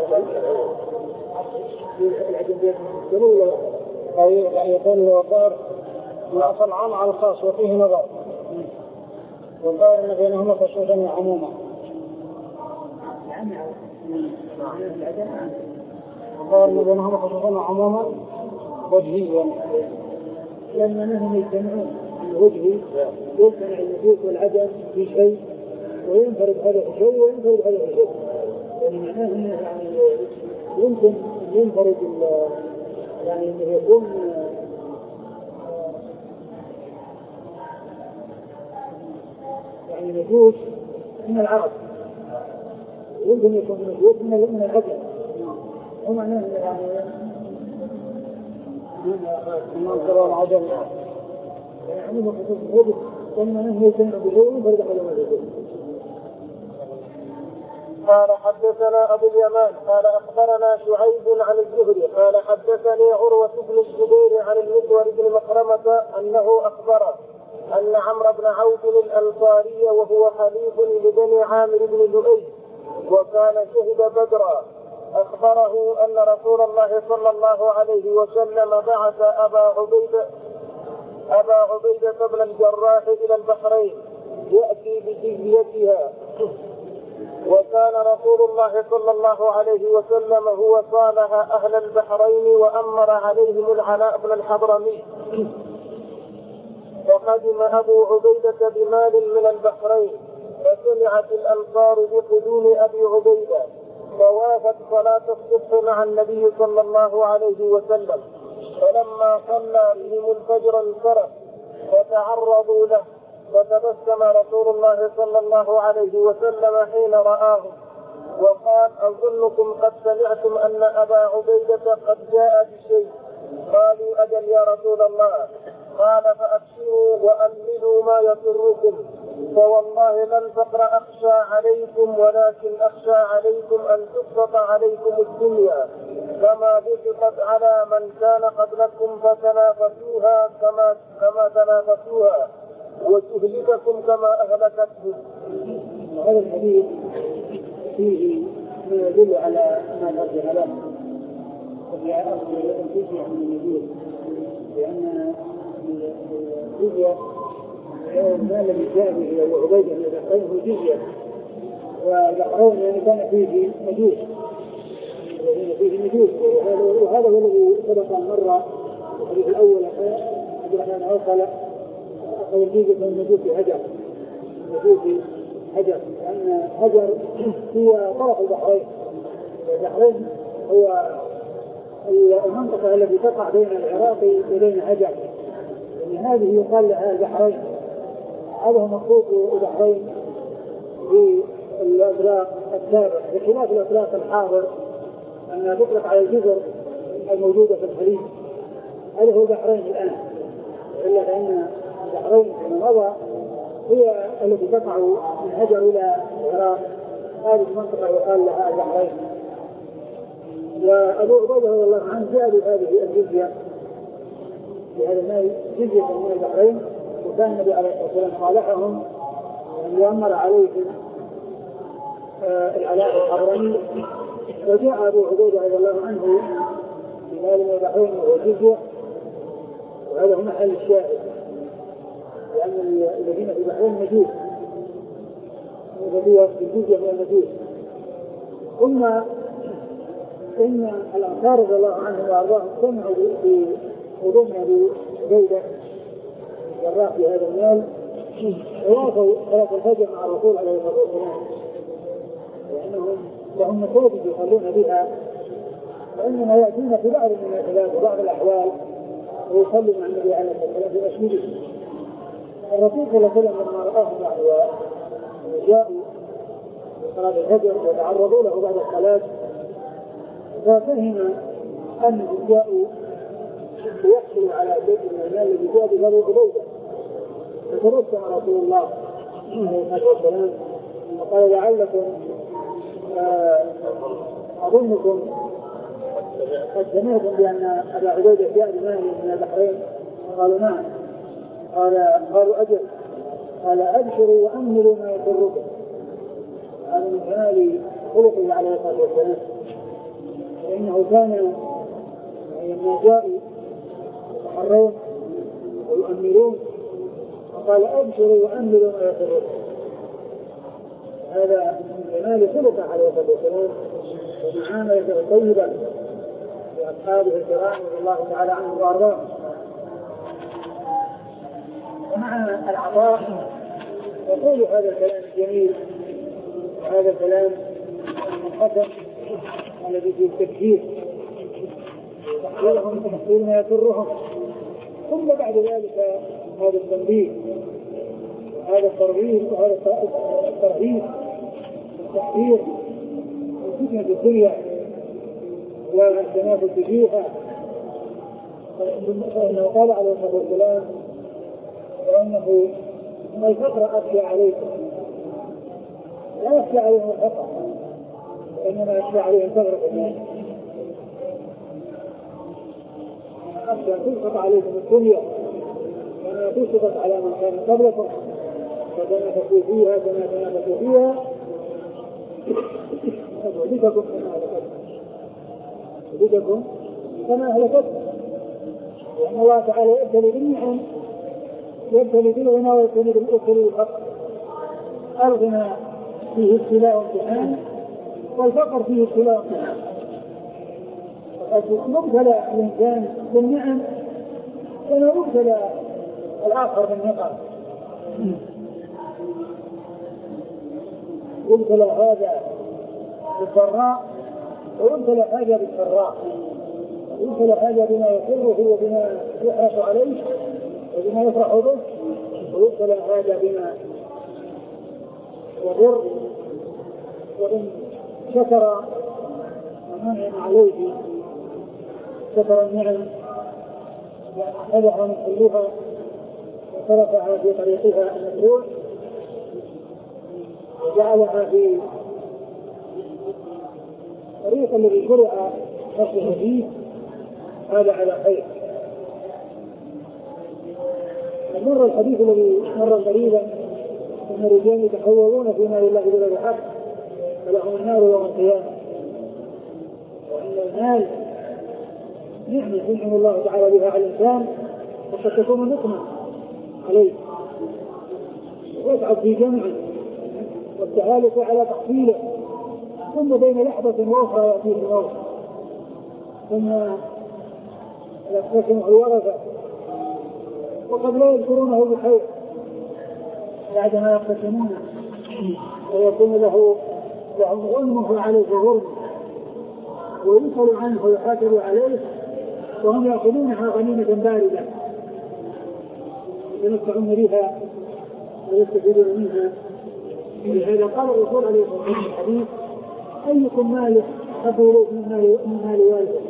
أي يكون الوقار من أصل عنها الخاص وفيه نظر، والظاهر أن بينهما خصوصا عموما، والظاهر أن بينهما خصوصا عموما وجهيا، لأنهم يجتمعون الوجهي يجتمع النفوس والعدم في شيء وينفرد هذا الشيء وينفرد هذا الشيء، يعني معناه أنه يعني يمكن ينفرد يعني أنه يكون يعني نجوس من العرب، يمكن يكون نجوس من العجم، ومعناه يعني من أنظر العجم يعني مخصوص الهدف ومعناه يجتمع بشيء وينفرد هذا الشيء. قال حدثنا أبو اليمان قال أخبرنا شعيب عن الزهري قال حدثني عروة بن الزبير عن المسور بن مخرمة أنه أخبره أن عمرو بن عوف الأنصاري وهو خليف لبني عامر بن لؤي وكان شهد بدرا أخبره أن رسول الله صلى الله عليه وسلم بعث أبا عبيدة أبا عبيدة بن الجراح إلى البحرين يأتي بجزيتها، وكان رسول الله صلى الله عليه وسلم هو صالح أهل البحرين وأمر عليهم العلاء بن الحضرمي. وقدم أبو عبيدة بمال من البحرين، فسمعت الأنصار بقدوم أبي عبيدة فوافت صلاة الصبح مع النبي صلى الله عليه وسلم، فلما صلى بهم الفجر انصرف فتعرضوا له، فتبسم رسول الله صلى الله عليه وسلم حين رآهم وقال أظنكم قد سمعتم أن أبا عبيدة قد جاء بشيء. قالوا أجل يا رسول الله. قال فأبشروا وأملوا ما يضركم، فوالله لا الفقر أخشى عليكم ولكن أخشى عليكم أن تسقط عليكم الدنيا كما بسطت على من كان قبلكم فتنافسوها كما كما تنافسوها وتهلككم كما أهلكتهم. هذا الحديث فيه ما يدل على ما ترجع له وهي أصل الفيزياء من النبي، لأن الفيزياء ما الذي جاء به أبو عبيدة من البحرين هو الفيزياء، والبحرين يعني كان فيه مجوس فيه مجوس وهذا هو الذي سبق مرة الحديث الأول عبد الرحمن أوصل أو الفيزياء من المجوس هجر مجوس هجر، لأن هجر هي طرف البحرين، والبحرين هو المنطقة التي تقع بين العراق وبين هجر، يعني هذه يقال لها البحرين. هذا هو مقصود البحرين في الأطلاق السابق، بخلاف الأطلاق الحاضر أنها تطلق على الجزر الموجودة في الخليج. هذا هو البحرين الآن، إلا فإن البحرين فيما مضى هي التي تقع من هجر إلى العراق، هذه المنطقة يقال لها البحرين. وأبو عبيدة رضي الله عنه جاء بهذه الجزية بهذا المال جزية من البحرين، وكان النبي عليه الصلاة والسلام صالحهم أن يؤمر عليهم العلاء الحضرمي، وجاء أبو عبيدة رضي الله عنه بمال من البحرين وهو جزية، وهذا هو محل الشاهد، لأن الذين في البحرين مجوس وذلك الجزية من المجوس. ثم إن الأنصار رضي الله عنهم وأرضاهم سمعوا بقدوم أبي عبيدة جراح في هذا المال، ووافوا صلاة الفجر مع الرسول عليه الصلاة والسلام، لأنهم لهم مساجد يصلون بها، وإنما يأتون في بعض من الخلاف وبعض الأحوال ويصلوا مع النبي عليه الصلاة والسلام في مسجده. الرسول صلى الله عليه وسلم لما رآهم جاءوا صلاة الفجر وتعرضوا له بعد الصلاة، ففهم أنهم جاءوا ليحصلوا على شيء من المال الذي جاء بأبي عبيدة، فتبسم رسول الله عليه الصلاة والسلام وقال لعلكم أظنكم قد سمعتم بأن أبا عبيدة جاء بمال من البحرين؟ قالوا نعم. قال قالوا أجل. قال أبشروا وأملوا ما يضركم. هذا من كمال خلقه عليه الصلاة والسلام، فإنه كان لما جاءوا يتحرون ويؤملون فقال أبشروا وأملوا ما يضركم. هذا من كمال خلقه عليه الصلاة والسلام ومعاملته طيبة لأصحابه الكرام رضي الله تعالى عنهم وأرضاهم. ومع العطاء يقول هذا الكلام الجميل وهذا الكلام المقدم الذي فيه التكفير تحصيلهم تحصيل ما يضرهم، ثم بعد ذلك هذا التنبيه وهذا الترغيب وهذا الترهيب والتحذير من فتنة الدنيا والتنافس فيها. فإنه قال عليه الصلاة والسلام وأنه الفقر أخشى عليكم، لا يخشى عليهم الفقر وإنما يخشى عليهم ثغرة الناس، أخشى أن تسقط عليكم الدنيا كما تسقط على من كان قبلكم فتنافسوا فيها كما تنافسوا فيها فتهلككم كما أهلكتكم تهلككم كما أهلكتكم. لأن الله تعالى يبتلي بالنعم يبتلي بالغنى ويبتلي بالفقر. الغنى فيه ابتلاء وامتحان، والفقر فيه ابتلاء وامتحان. مبتلى الإنسان بالنعم كما مبتلى الآخر بالنقم. يبتلى هذا بالضراء ويبتلى هذا بالسراء، يبتلى هذا بما يسره وبما يحرص عليه وبما يفرح به، ويبتلى هذا بما يضر. وإن شكر ومنعم عليه شكر النعم وأخذها من حلها وصرفها في طريقها المشروع وجعلها في طريق الذي شرع نصره فيه، هذا على خير. مر الحديث الذي مر قريبا ان الرجال يتحولون في مال الله بغير حق فلهم النار يوم القيامه، وان المال نعمه ينعم الله تعالى بها على الانسان وقد تكون نقمه عليه ويتعب في جمعه والتهالك على تحصيله، ثم بين لحظه واخرى ياتيه الموت، ثم يقسمه الورثه وقد لا يذكرونه بخير بعدما يقسمونه ويكون له لهم غنم فعليه غرم ويسأل عنه ويحاسب عليه وهم يأخذونها غنيمة باردة يتمتعون بها ويستفيدون منها. ولهذا قال الرسول عليه الصلاة والسلام في الحديث: أيكم مال أحب إليه من مال والده؟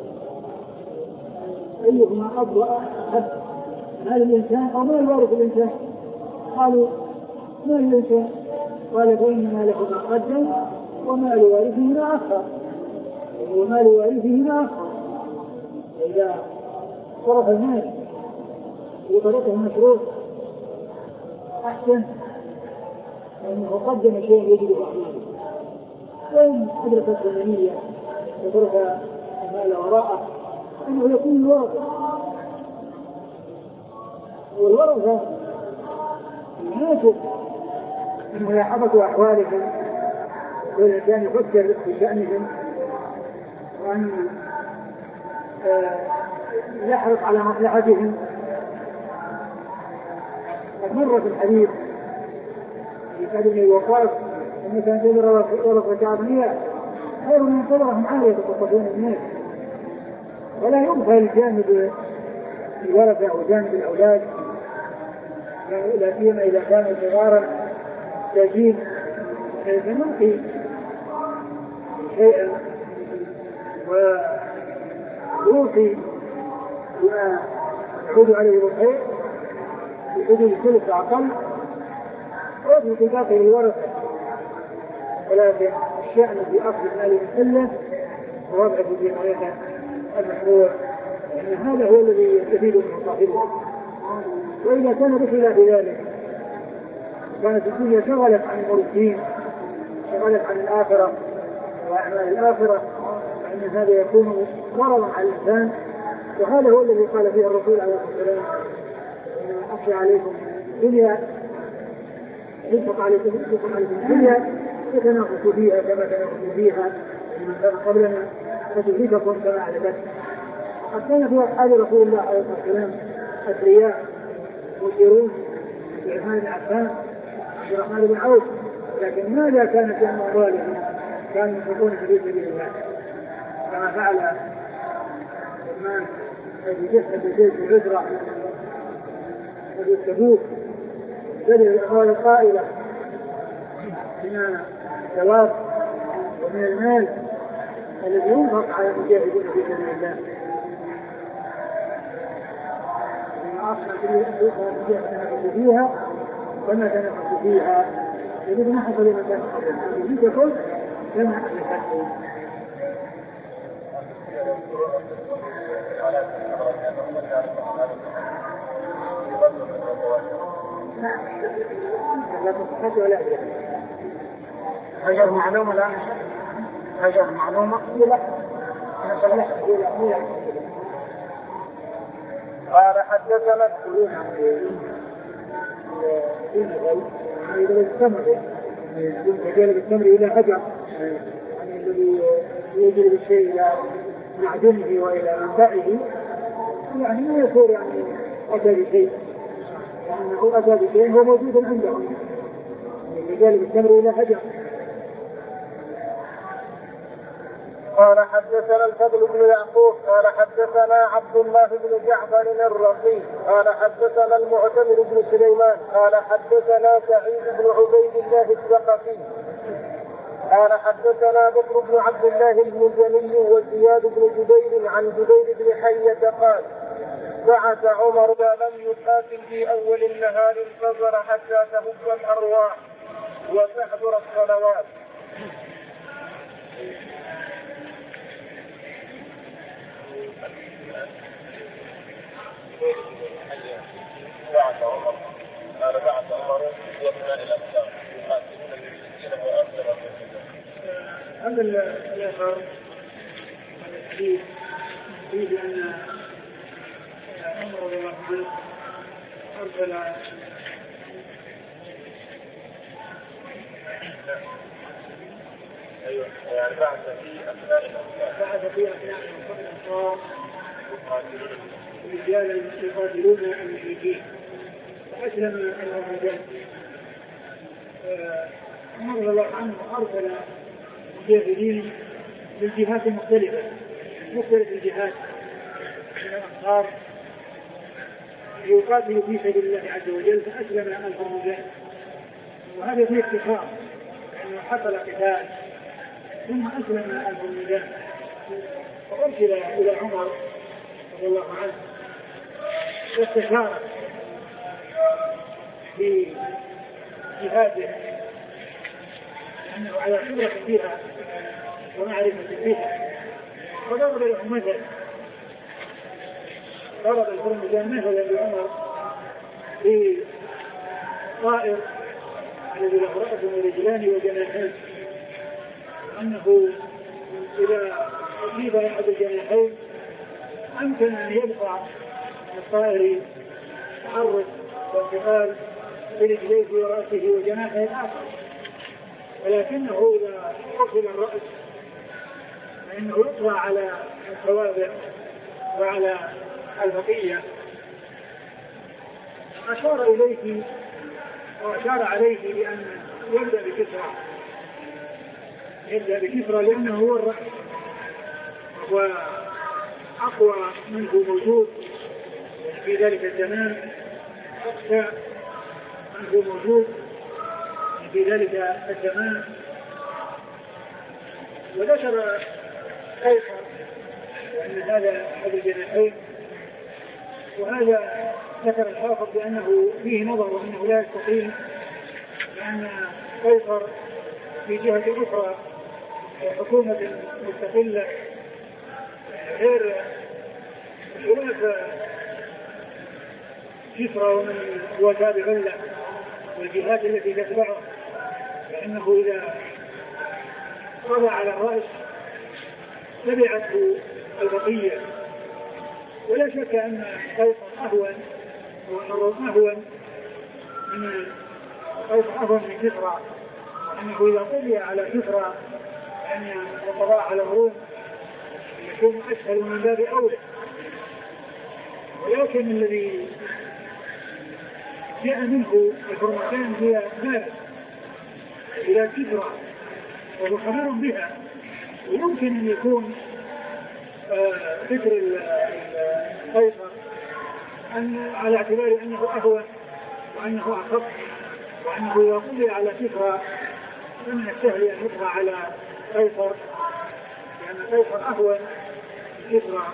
أيهما أفضل أحب مال الإنسان أو مال وارث الإنسان؟ قالوا مال الإنسان. قال: فإن ماله ما قدم ومال وارثه ما أخر، ومال وارثه ما أخر. إذا صرف المال بطريقه المشروع أحسن، لأنه قدم شيء يجب أعماله. وإن أدركت الغنية وترك المال وراءه أنه يكون الورثة، والورثة يناسب ملاحظة أحوالهم والإنسان يفكر في شأنهم وأن يحرص على مصلحتهم. قد مر في الحديث في سعد بن وقاص أن كان تدر ورثة أغنياء خير من تدرهم عالية يتصفون الناس، ولا يغفل جانب الورثة أو جانب الأولاد، لا سيما إذا كانوا صغارا تجيب فنلقي شيئا ويوصي بما يعود عليه بالخير بحدود الثلث أقل وفي اتفاقه الورثة. ولكن الشأن في أخذ المال المسلم ووضعه في طريقة المشروع، لأن هذا هو الذي يستفيد من صاحبه. وإذا كان بخلاف ذلك كانت الدنيا شغلت عن المرسلين، شغلت عن الآخرة وأعمال الآخرة، فإن هذا يكون ضررا على الإنسان. وهذا هو الذي قال فيه الرسول عليه الصلاة والسلام: أخشى عليكم الدنيا، ينفق عليكم الدنيا فتنافسوا فيها كما تنافسوا فيها من كان قبلنا فتهلككم كما أهلكتكم. قد كان في أصحاب رسول الله عليه الصلاة والسلام أثرياء مديرون في عثمان بن عفان عبد الرحمن بن عوف، لكن ماذا كان في أموالهم؟ كانوا ينفقون في سبيل الله كما فعل عثمان الذي جسد بجيش العسرة وفي التبوك بذل الأموال القائلة من الثواب ومن المال الذي ينفق على المجاهدين في سبيل الله. تنافسوا فيها وما تنافسوا فيها يجب أن حصل لما كان قبل تكون كما أهلكتهم. لا تصحت ولا أدرك هجر معلومة الآن هجر معلومة لا أنا صلحت إلى قال حدثنا إذا التمر يجلب التمر إلى حجر، يعني الذي يجلب الشيء إلى معدنه وإلى منبعه، يعني ما يصير يعني أتى بشيء، يعني يقول أتى بشيء هو موجود عنده، يجلب التمر إلى حجر. قال حدثنا الفضل بن يعقوب قال حدثنا عبد الله بن جعفر الرقي قال حدثنا المعتمر بن سليمان قال حدثنا سعيد بن عبيد الله الثقفي قال حدثنا بكر بن عبد الله المزني وزياد بن جبير عن جبير بن حية قال بعث عمر ما لم يقاتل في أول النهار انتظر حتى تهب الأرواح وتحضر الصلوات. بعث عمر قال بعث عمر يبنى إلى الأقدام يقاتلون المشركين وأنزل الرسول. هذا الآخر الحديث فيه أن عمر رضي الله عنه أرسل أيوة يعني بعث في أثناء الأنصار بعث في أثناء الأنصار رجالا يقاتلون المشركين فأسلم الرجال. عمر رضي الله عنه أرسل مجاهدين للجهات المختلفة مختلف الجهات من الأنصار يقاتلوا في سبيل الله عز وجل فأسلم ألف رجال. وهذا فيه افتخار لأنه حصل قتال ثم أسلم ألف رجال. فأرسل إلى عمر رضي الله عنه واستشار في جهاده لأنه على خبرة فيها ومعرفة فيها. فضرب له مثل ضرب الفرمجان مثلا لعمر في طائر الذي له رأس ورجلان وجناحان أنه إذا أصيب أحد الجناحين أمكن أن يبقى الطائر تحرك وانتقال برجليه ورأسه وجناحه الآخر. ولكنه إذا قتل الرأس فإنه يطلع على الصوابع وعلى البقية. أشار إليه وأشار عليه بأن يبدأ بكسرى يبدأ بكسرى لأنه هو الرأس وأقوى منه موجود في ذلك الزمان أقسى منه موجود في ذلك الزمان. وذكر قيصر وأن هذا أحد الجناحين وهذا ذكر الحافظ بأنه فيه نظر وأنه لا يستقيم لأن قيصر في جهة أخرى حكومة مستقلة غير خلاف كسرى ومن هو تابع له والجهات التي تتبعه لأنه إذا قضى على الرأس تبعته البقية. ولا شك أن قيصر أهون وأن أهون من قيصر أهون من كسرى وأنه إذا قضي على كسرى أن القضاء على الروم يكون أسهل من باب أولى. ولكن الذي جاء منه الفرمتان هي مالك إلى كسرى وهو خبير بها ويمكن أن يكون فكر قيصر أن على اعتبار أنه أهون وأنه أخف وأنه إذا قضي على كسرى فمن السهل أن يطغى على قيصر لأن قيصر أهون كسرى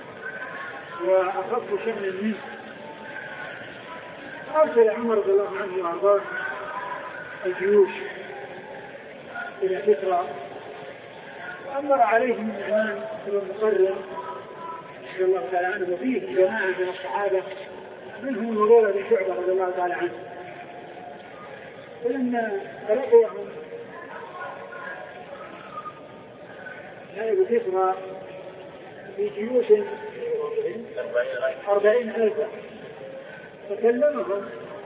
وأخف شأنا منه. أرسل عمر رضي الله عنه وأرضاه الجيوش إلى كسرى وأمر عليهم الإمام المقرر رضي الله تعالى عنه وفيه جماعة من الصحابة منهم المغيرة بن شعبة رضي الله تعالى عنه. فلما تلقيهم نائب كسرى في جيوش أربعين ألفا فكلمهم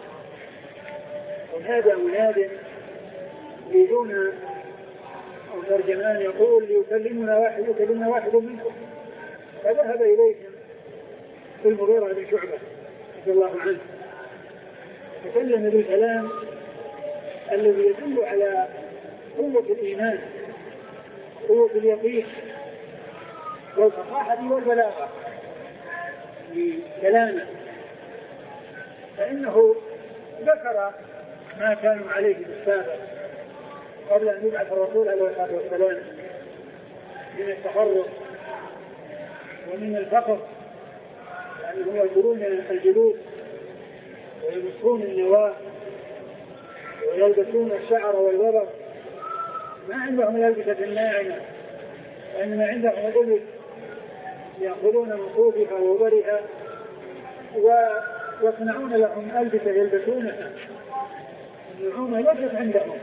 ونادى مناد يريدون أو ترجمان يقول يكلمنا واحد يكلمنا واحد منكم. فذهب إليهم المغيرة بن شعبة رضي الله عنه تكلم بالكلام الذي يدل على قوة الإيمان قوة اليقين والفصاحة والبلاغة لكلامه. فإنه ذكر ما كانوا عليه في السابق قبل أن يبعث الرسول عليه الصلاة والسلام من التفرق ومن الفقر يعني هم يأكلون الجلود ويمسكون النواة ويلبسون الشعر والوبر، ما عندهم الألبسة الناعمة، وإنما عندهم الإبل يأخذون من صوفها ووبرها ويصنعون لهم ألبسة يلبسونها. النعومة ليست عندهم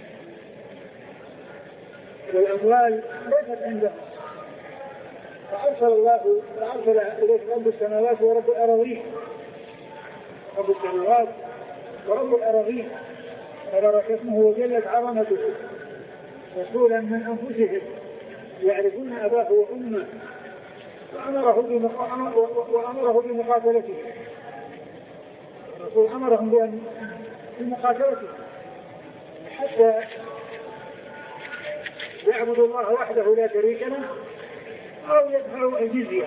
والأموال ليست عندهم. فأرسل الله فأرسل إليهم رب السماوات ورب الأراضين، رب السماوات ورب الأراضين تبارك اسمه وجلت عظمته، رسولا من أنفسهم يعرفون أباه وأمه، وأمره وأمره بمقاتلته. الرسول أمرهم بمقاتلته حتى يعبدوا الله وحده لا شريك له أو يدفعوا الجزية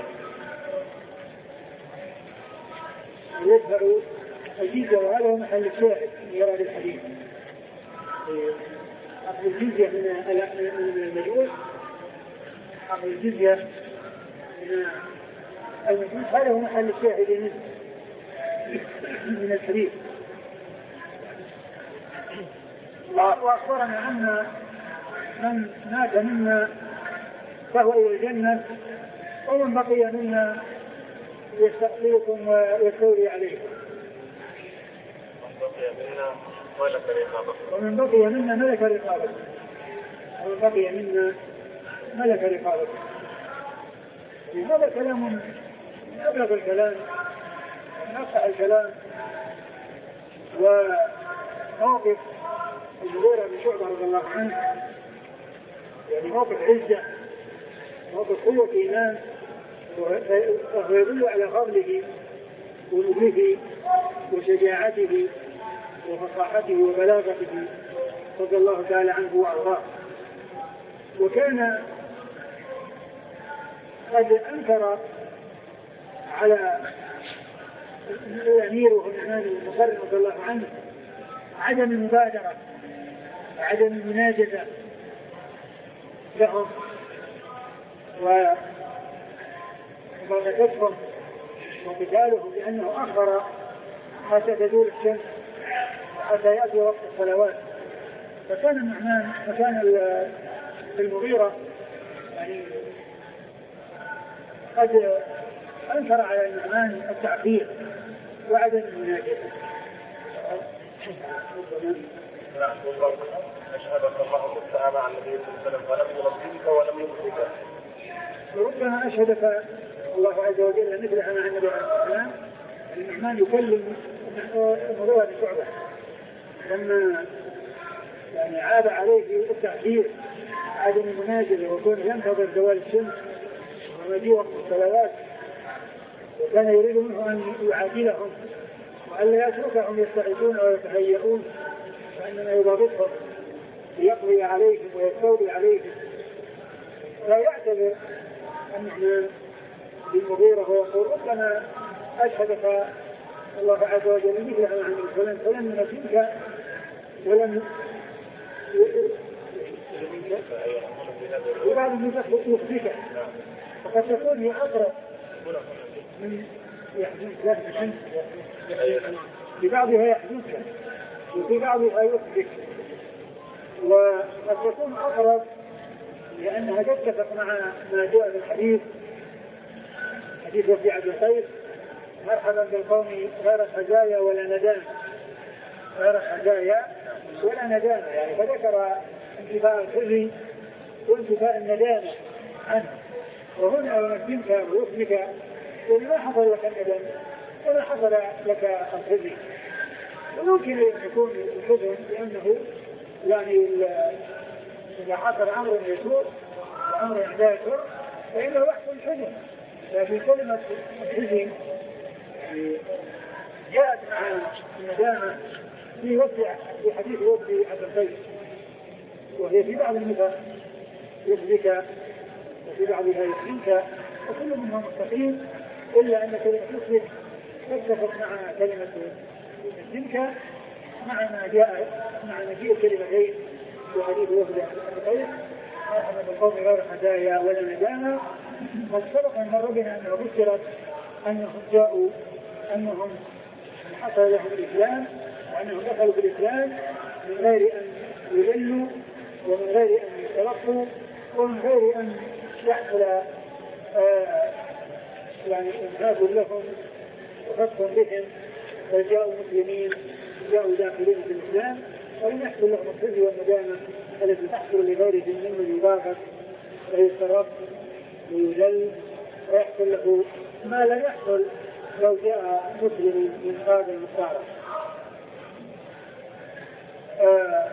يدفعوا الجزية وهذا هو محل الشاهد من يراد الحديث. أخذ الجزية من المجوس، أخذ الجزية من المجوس، هذا هو محل الشاهد منه من الحديث. وأخبرنا أن من مات منا فهو إلى الجنة، ومن بقي منا يستقبلكم ويستولي عليكم. ومن بقي منا ملك رقابكم ومن بقي منا ملك رقابكم. هذا كلام من أبلغ الكلام، من أصح الكلام. وموقف المغيرة بن شعبة رضي الله عنه يعني موقف عزة، موقف قوة إيمان، وهو يدل على فضله ونبله وشجاعته وفصاحته وبلاغته رضي الله تعالى عنه وأرضاه. وكان قد أنكر على أميره الإمام المقرن رضي الله عنه عدم المبادرة وعدم المناجزة لهم ومبادرتهم وقتالهم، لأنه أخر حتى تزول الشمس حتى يأتي وقت الصلوات. فكان النعمان فكان المغيرة يعني قد أنكر على النعمان التعبير وعدم المناجزة. أشهدك الله تعالى عن النبي صلى الله عليه وسلم فلم يرضيك ولم يخزك. وربما أشهدك الله عز وجل مثل عن النبي عليه الصلاة والسلام. النعمان يكلم المغيرة بن شعبة لما يعني عاب عليه التعبير عدم المناجزة وكان ينتظر زوال الشمس ومجيء وقت الصلوات، وكان يريد منه أن يعاجلهم وألا يتركهم يستعدون ويتهيئون، فإنما يضابطهم ليقضي عليهم ويستولي عليهم. لا يعتذر النعمان بالمغيرة ويقول ربما أشهدك الله عز وجل مثل عن النبي فلم فلم نسيك ولم وبعد من يخزيك، فقد تكون هي أقرب من يحزنك في بعضها يحزنك وفي بعضها يخزيك، وقد تكون أقرب لأنها تتفق مع ما جاء في الحديث حديث وفي عبد الخير مرحبا بالقوم غير الحزايا ولا ندامة، غير الحزايا ولا ندامة يعني، فذكر انتفاء الحزن وانتفاء الندامة عنه. وهنا يمكنك ويخزيك وما حصل لك الندم وما حصل لك الحزن. وممكن أن يكون الحزن لأنه يعني إذا حصل أمر يسوء وأمر لا يسوء فإنه يحصل الحزن، لكن كلمة الحزن جاءت مع الندامة في وضع في حديث وضع عبد الخير، وهي في بعض النسخ يخزيك وفي بعضها يحزنك، وكل منها مستقيم إلا أن كلمة يخزيك تتفق مع كلمة يحزنك مع ما جاء مع مجيء الكلمتين في حديث وضع عبد الخير مرحبا بالقوم غير حزايا ولا ندامة. قد سبق أن مر بنا أنه بشرت أنهم جاءوا أنهم حصل لهم الإسلام وأنهم دخلوا في الإسلام من غير أن يذلوا ومن غير أن يتلقوا ومن غير أن يحصل آه يعني إنهاك لهم وفتح بهم فجاءوا مسلمين جاءوا داخلين في الإسلام ولم يحصل لهم الخزي والندامة التي تحصل لغيرهم من الإضافة ويسترق ويذل ويحصل له ما لم يحصل لو جاء مسلم من هذا المستعرض. آه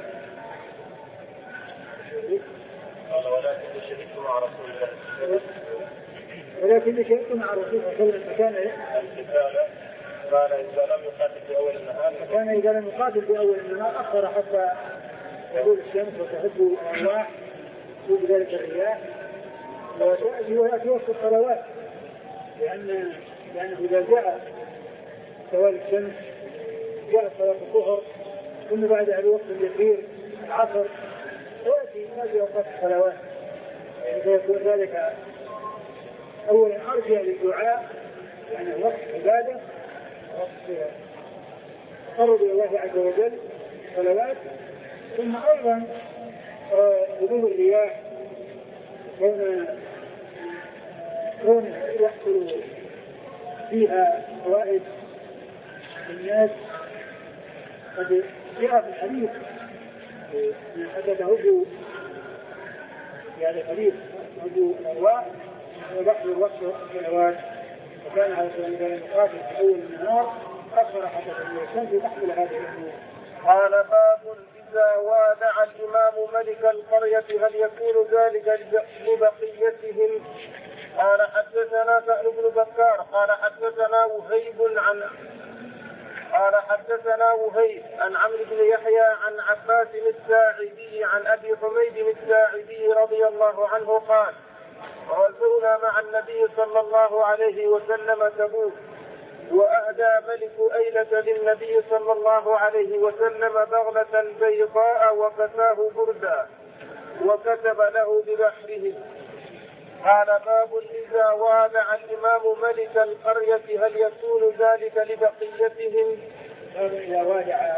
قال ولكن شهدت مع رسول الله ولكن شهدت مع رسول الله صلى الله عليه وسلم فكان قال إذا لم يقاتل في أول النهار فكان إذا لم يقاتل في أول النهار أخر حتى تغول الشمس وتهب الأرواح وبذلك الرياح ويأتي وقت الصلوات لأن لأنه إذا جاء زوال الشمس جاء صلاة الظهر ثم بعدها بوقت يسير العصر ويأتي هذه أوقات الصلوات يعني فيكون ذلك أولا أرجع للدعاء يعني وقت عبادة وقت تقرب إلى الله عز وجل صلوات ثم أيضا هبوب الرياح كون كون يحصل فيها فوائد الناس قد جاء في الحديث حتى تهب يعني الحديث تهب الأرواح وبحر وقت الصلوات وكان على سبيل المقاتل في أول النهار أخر حتى الشمس تحمل هذه الأمور. قال باب إذا وادع الإمام ملك القرية هل يكون ذلك لبقيتهم؟ قال حدثنا سهل بن بكار قال حدثنا وهيب عن قال حدثنا وهيب عن عمرو بن يحيى عن عباس الساعدي عن أبي حميد الساعدي رضي الله عنه قال غزونا مع النبي صلى الله عليه وسلم تبوك وأهدى ملك أيلة للنبي صلى الله عليه وسلم بغلة بيضاء وكساه بردا وكتب له ببحره. قال باب إذا وادع الإمام ملك القرية هل يكون ذلك لبقيتهم؟ باب إذا وادع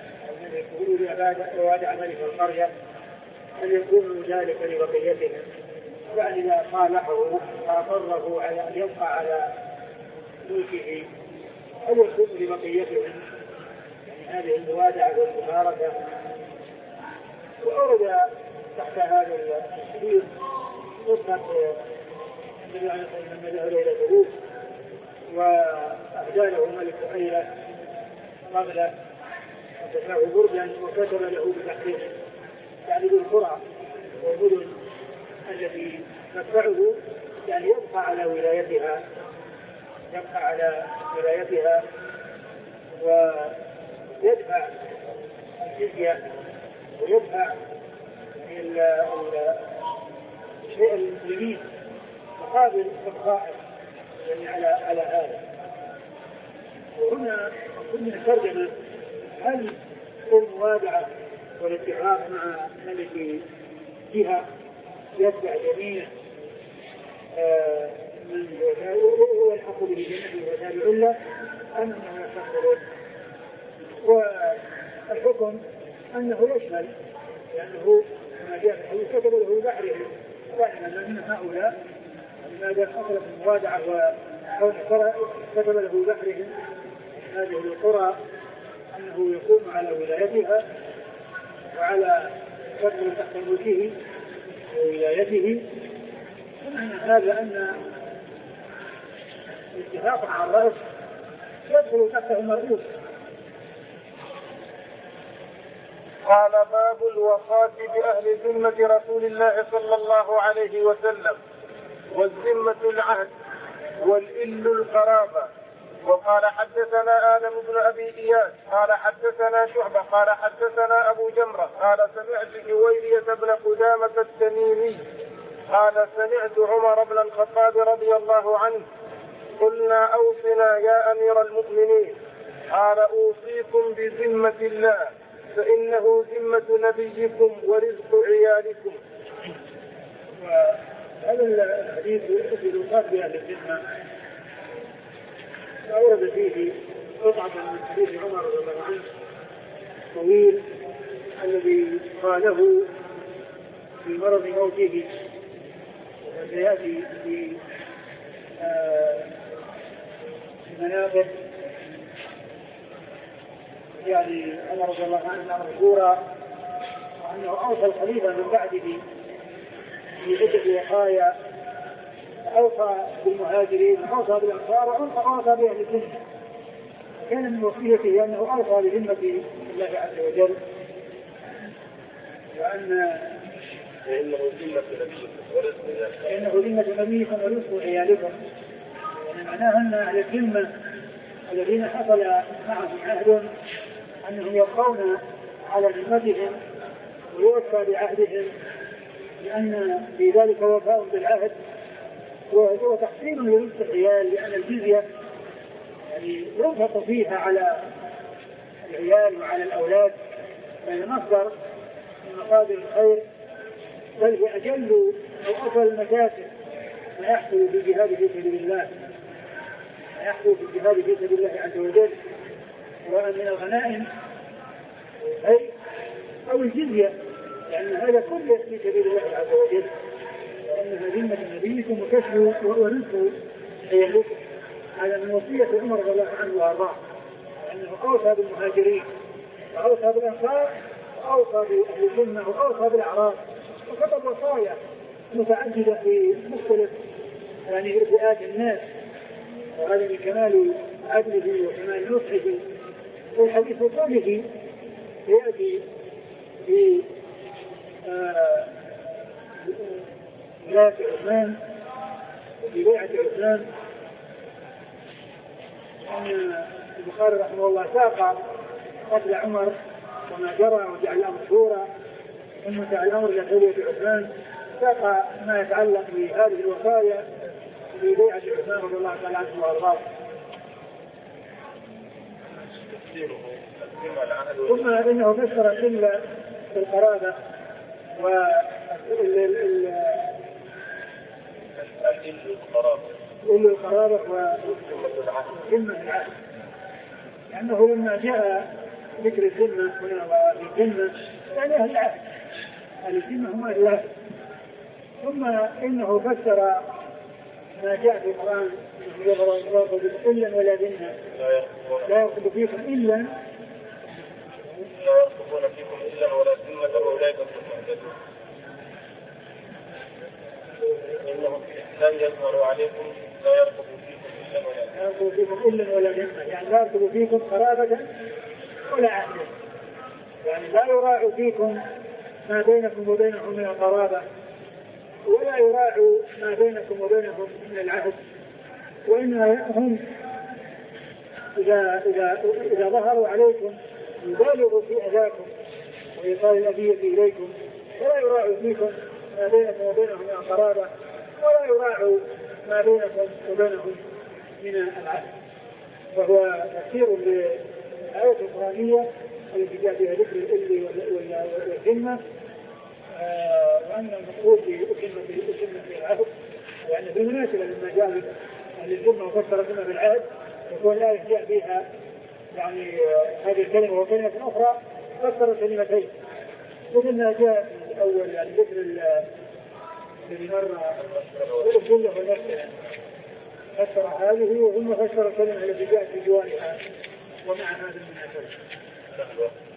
إذا وادع ملك القرية هل يكون ذلك لبقيتهم؟ يعني إذا صالحه وأقره على أن يبقى على ملكه هل يكون لبقيتهم؟ يعني هذه الموادعة والمباركة. وأورد تحت هذا الحديث قصة النبي عليه الصلاة والسلام لما ذهب إلى تبوك وأهدى له ملك أيلة قبل وكساه بردا وكتب له بتحقيقه يعني بالقرى والمدن التي تدفعه يعني يبقى على ولايتها يبقى على ولايتها ويدفع الجزية ويدفع الشيء المسلمين مقابل الخائف يعني على على هذا. وهنا كنا نترجم هل الموادعة والاتفاق مع ملك جهة يتبع جميع آه من هو الحق به جميع وتابع له أم أنه يستقبل؟ والحكم أنه يشمل لأنه ما جاء في الحديث كتب له بحره فإن من هؤلاء ما دام حصلت الموادعة وكون كتب له بحره هذه القرى أنه يقوم على ولايتها وعلى يدخل تحت ملكه وولايته. ومعنى هذا أن الاتفاق مع الرأس يدخل تحته المرؤوس. قال باب الوصاة بأهل ذمة رسول الله صلى الله عليه وسلم والذمة العهد والإل القرابة. وقال حدثنا آدم بن أبي إياس قال حدثنا شعبة قال حدثنا أبو جمرة قال سمعت جويرية بن قدامة التميمي قال سمعت عمر بن الخطاب رضي الله عنه قلنا أوصنا يا أمير المؤمنين قال أوصيكم بذمة الله فإنه ذمة نبيكم ورزق عيالكم. وهذا الحديث يؤكد الوصاة بأهل الذمة أورد فيه قطعة من حديث عمر رضي الله عنه طويل الذي قاله في مرض موته، وسيأتي في المناقب يعني عمر رضي الله عنه مشهورا، وأنه أوصى الخليفة من بعده في عدة وصايا، أوصى بالمهاجرين وأوصى بالأنصار وأوصى بأهل الذمة. كان من وصيته أنه أوصى بذمة الله عز وجل، وأن فإنه ذمة نبيكم ورزق فإنه ذمة نبيكم ورزق عيالكم. يعني معناه أن أهل الذمة الذين حصل معهم عهد أنهم يبقون على ذمتهم ويوفى بعهدهم، لأن في ذلك وفاء بالعهد وتحصيل لرزق العيال، لأن الجزية يعني ينفق فيها على العيال وعلى الأولاد، فهي مصدر من مصادر الخير، بل هي أجل أو أفضل المكاسب ما يحصل في الجهاد في سبيل الله، ما يحصل في الجهاد في سبيل الله عز وجل، سواء من الغنائم أي أو الجزية، لأن هذا كله في سبيل الله عز وجل، لأنها ذمة نبيكم وكسب ورزق عيالكم. هذا من وصية عمر رضي الله عنه وأرضاه، لأنه أوصى بالمهاجرين وأوصى بالأنصار وأوصى بأهل الذمة وأوصى بالأعراب، وكتب وصايا متعددة في مختلف يعني فئات الناس، وهذا من كمال عدله وكمال نصحه. والحديث كله يأتي في ولاية عثمان وفي بيعة عثمان، أن البخاري رحمه الله ساق قتل عمر وما جرى وجعل الأمر شورى، ثم جعل الأمر إلى خلية عثمان، ساق ما يتعلق بهذه الوصايا في بيعة عثمان رضي الله تعالى عنه وأرضاه. ثم إنه فسر كل القرابة وال كل القرابة وذمة العهد، لأنه لما جاء ذكر الذمة هنا والذمة يعني أهل العهد، أهل الذمة هم أهل العهد. ثم إنه فسر ما جاء في القرآن إلا ولا ذمة، لا يرقب فيكم إلا لا يرقبون فيكم إلا ولا ذمة وأولئك هم المهتدون. إنهم في الإسلام يظهر عليكم لا يرقب فيكم إلا ولا ذمة، لا يرقب فيكم إلا ولا ذمة، يعني لا يرقب فيكم قرابة ولا عهدا، يعني لا يراعي فيكم ما بينكم وبينهم من القرابة، ولا يراعي ما بينكم وبينهم من العهد، وإنما هم إذا, إذا, إذا ظهروا عليكم يبالغوا في أذاكم وإيصال الأذية إليكم، ولا يراعي فيكم ما بينكم وبينهم من القرابة، ولا يراعي ما بينكم وبينهم من العهد. وهو تفسير للآية القرآنية التي جاء فيها ذكر الإل والذمة، وأن المقصود بأكمة في العهد، وأن بالمناسبة لما جاء أهل الذمة وفسر الذمة بالعهد يكون الآية جاء فيها يعني هذه الكلمة وكلمة أخرى فسر كلمتين، مثل ما جاء في الأول يعني ذكر الذي مرة الجلة والنفس، فسر هذه ثم فسر الكلمة التي جاءت في جوارها ومع هذا المناسبة.